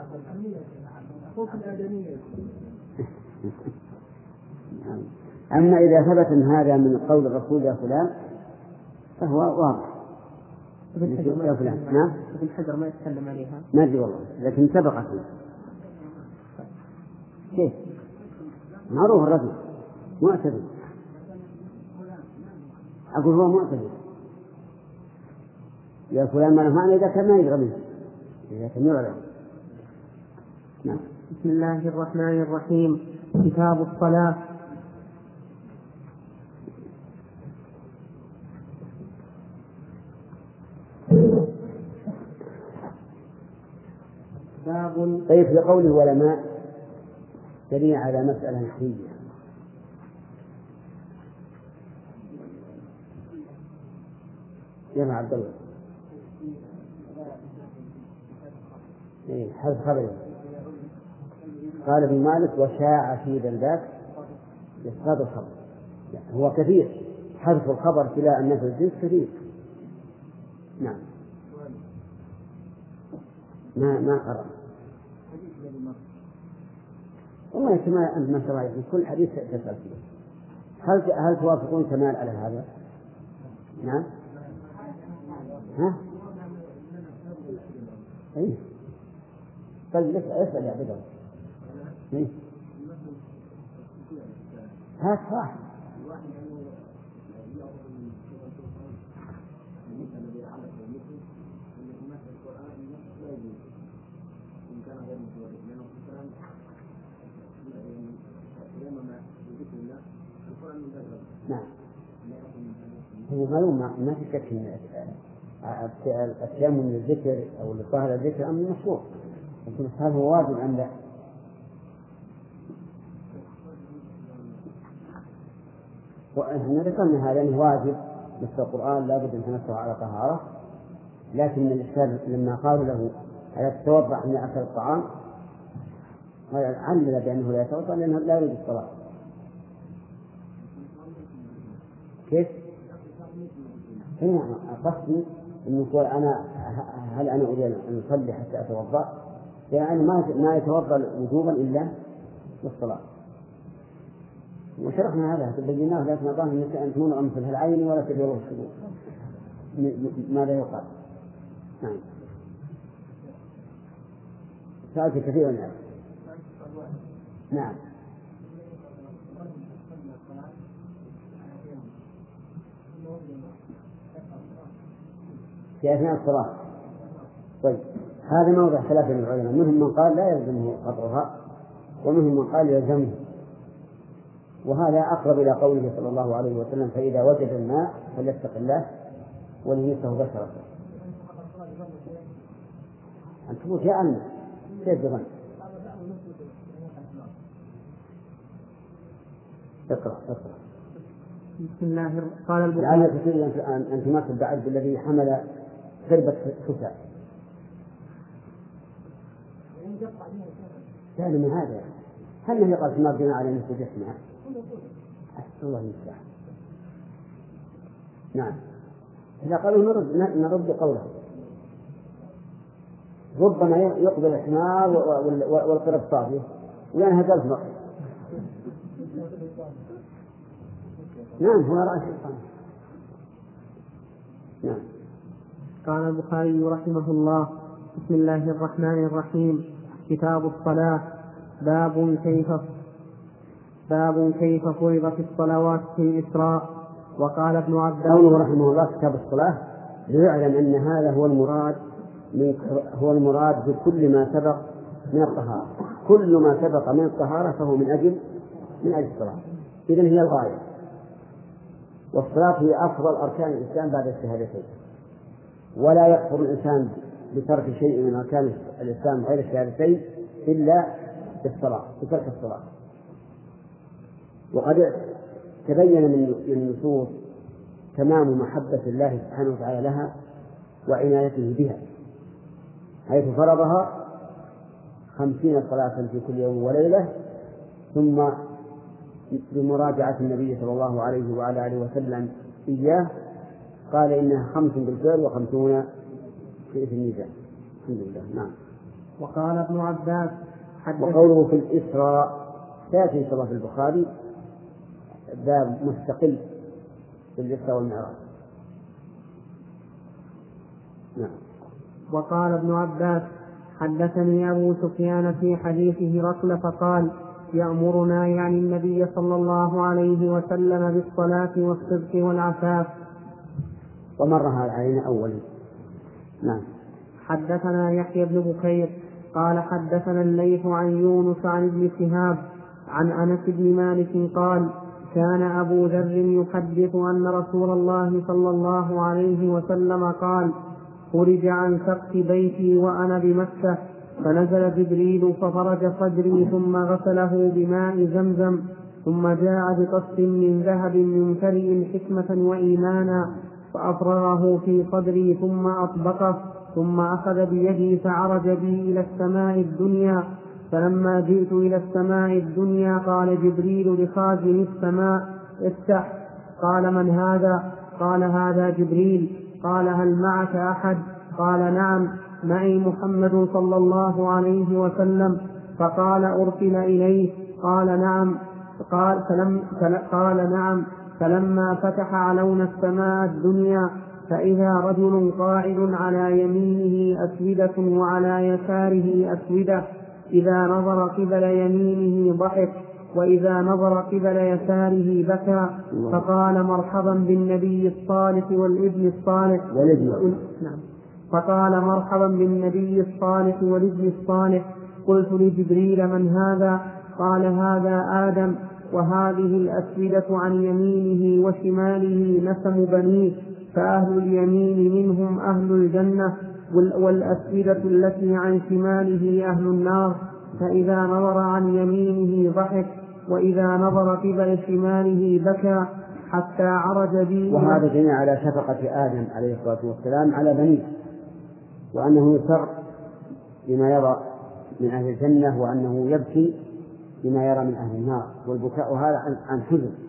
أما إذا ثبت أن هذا من قول الرسول يا فلان فهو واضح. يا فلان. نعم، ابن حجر ما يتكلم عليها، ما أدري والله، لكن سبقت. كيف؟ معروف الرجل معتدل، أقول هو معتدل. يا فلان ما له معنى إذا كان ما يدري منه، إذا كان يعلم. نعم. بسم الله الرحمن الرحيم. كتاب الصلاة. باب. طيب، في قوله علماء دليل على مسألة نحوية. يا عبد الله، حذف خبره. قال ابن مالك: وشاع في ذلك إسقاط الخبر. يعني هو كثير، حذف الخبر ابتلاء النفي الجنس كثير. نعم، ما قرأ والله كما أنت ما شرعت في كل حديث تسأل فيه. هل توافقون كمال على هذا؟ نعم. ها؟ إيه. طيب اسأل يا بدر. إيه. هات واحد. نعم، هو معلوم ما في شك ان التيمم من الذكر او الطهارة الذكر امر مشروع، لكن هل هو واجب ام لا؟ وإحنا ذكرنا هذا أنه واجب، مثل القرآن لا بد أن تنصه على طهارة، لكن الإشكال لما قالوا له ألا تتوضأ من أكل الطعام علل بأنه لا يتوضأ لأنه لا يريد الصلاة. كيف؟ هنا قصدي أن يقول هل أنا أريد أن أصلي حتى أتوضأ؟ يعني ما يتوضأ وجوبا إلا للصلاة. وشرحنا هذا تبيناه، لكن أظن أن تكون أمثل العين ولا تدور الصدور. ماذا يقال؟ نعم، سألت كثيرا يعني. نعم، في أثناء الصلاة. طيب، هذا موضع خلاف العلماء، منهم من قال لا يلزمه قطعها، ومنهم من قال يلزمه، وهذا أقرب إلى قوله صلى الله عليه وسلم: فإذا وجد الماء فليتق الله وليمسه بشرته. أن تقول يا أمنا كيف تظن؟ اقرأ. بسم الله. قال البخاري: لعلك تريد أن تمثل بعد بالذي حمل خربة كسى. كان من هذا، هل يقال في مرجنا على نفس جسمها؟ الله يستعان. نعم، إذا قالوا نرد قوله. ربما يقبل الحمار والقرب صافية وينهى قلب مقر. نعم، هو رأي الشيطان. نعم. قال البخاري رحمه الله: بسم الله الرحمن الرحيم. كتاب الصلاة. باب كيف فرضت الصلوات في الإسراء. وقال ابن عباس قوله رحمه الله كتاب الصلاة ليعلم أن هذا هو المراد بكل ما سبق من الطهارة. كل ما سبق من الطهارة فهو من أجل الصلاة. إذن هي الغاية. والصلاة هي أفضل أركان الإسلام بعد الشهادتين، ولا يكفر الإنسان بترك شيء من أركان الإسلام غير الشهادتين إلا بترك الصلاة. وقد تبين من النصوص تمام محبة الله سبحانه وتعالى لها وعنايته بها، حيث فرضها 50 صلاة في كل يوم وليلة، ثم بمراجعة النبي صلى الله عليه وعلى آله وسلم إياه قال إنها 5 بالفعل و50 في الميزان. الحمد لله. نعم. وقال ابن عباس وقوله في الإسراء تأتي إن شاء الله في البخاري باب مستقل في الإسراء والمعراج. نعم. وقال ابن عباس: حدثني أبو سفيان في حديث هرقل فقال: يأمرنا يعني النبي صلى الله عليه وسلم بالصلاة والصدق والعفاف. ومرها علينا أولا. نعم. حدثنا يحيى بن بكير قال حدثنا الليث عن يونس عن ابن شهاب عن أنس بن مالك قال: كان أبو ذر يحدث أن رسول الله صلى الله عليه وسلم قال: خرج عن سقف بيتي وأنا بمكة، فنزل جبريل ففرج صدري ثم غسله بماء زمزم، ثم جاء بقص من ذهب ممتلئ حكمة وإيمانا فأفرغه في صدري ثم أطبقه، ثم أخذ بيدي فعرج بي إلى السماء الدنيا. فلما جئت إلى السماء الدنيا قال جبريل لخازن السماء: افتح. قال: من هذا؟ قال: هذا جبريل. قال: هل معك أحد؟ قال: نعم، معي محمد صلى الله عليه وسلم. فقال: أرسل إليه؟ قال: نعم. قال: نعم. فلما فتح علونا السماء الدنيا فإذا رجل قاعد على يمينه أسودة وعلى يساره أسودة، إذا نظر قبل يمينه ضحك وإذا نظر قبل يساره بكى، فقال: مرحبا بالنبي الصالح والابن الصالح. فقال: مرحبا بالنبي الصالح والابن الصالح. قلت لجبريل: من هذا؟ قال: هذا آدم، وهذه الأسودة عن يمينه وشماله نسم بنيه، فأهل اليمين منهم أهل الجنة، والأسودة التي عن شماله أهل النار. فإذا نظر عن يمينه ضحك وإذا نظر قبل شماله بكى، حتى عرج بي. وهذا جميع على شفقة آدم عليه الصلاة والسلام على بنيه، وأنه يسر بما يرى من أهل الجنة، وأنه يبكي بما يرى من أهل النار، والبكاء هذا عن حزن.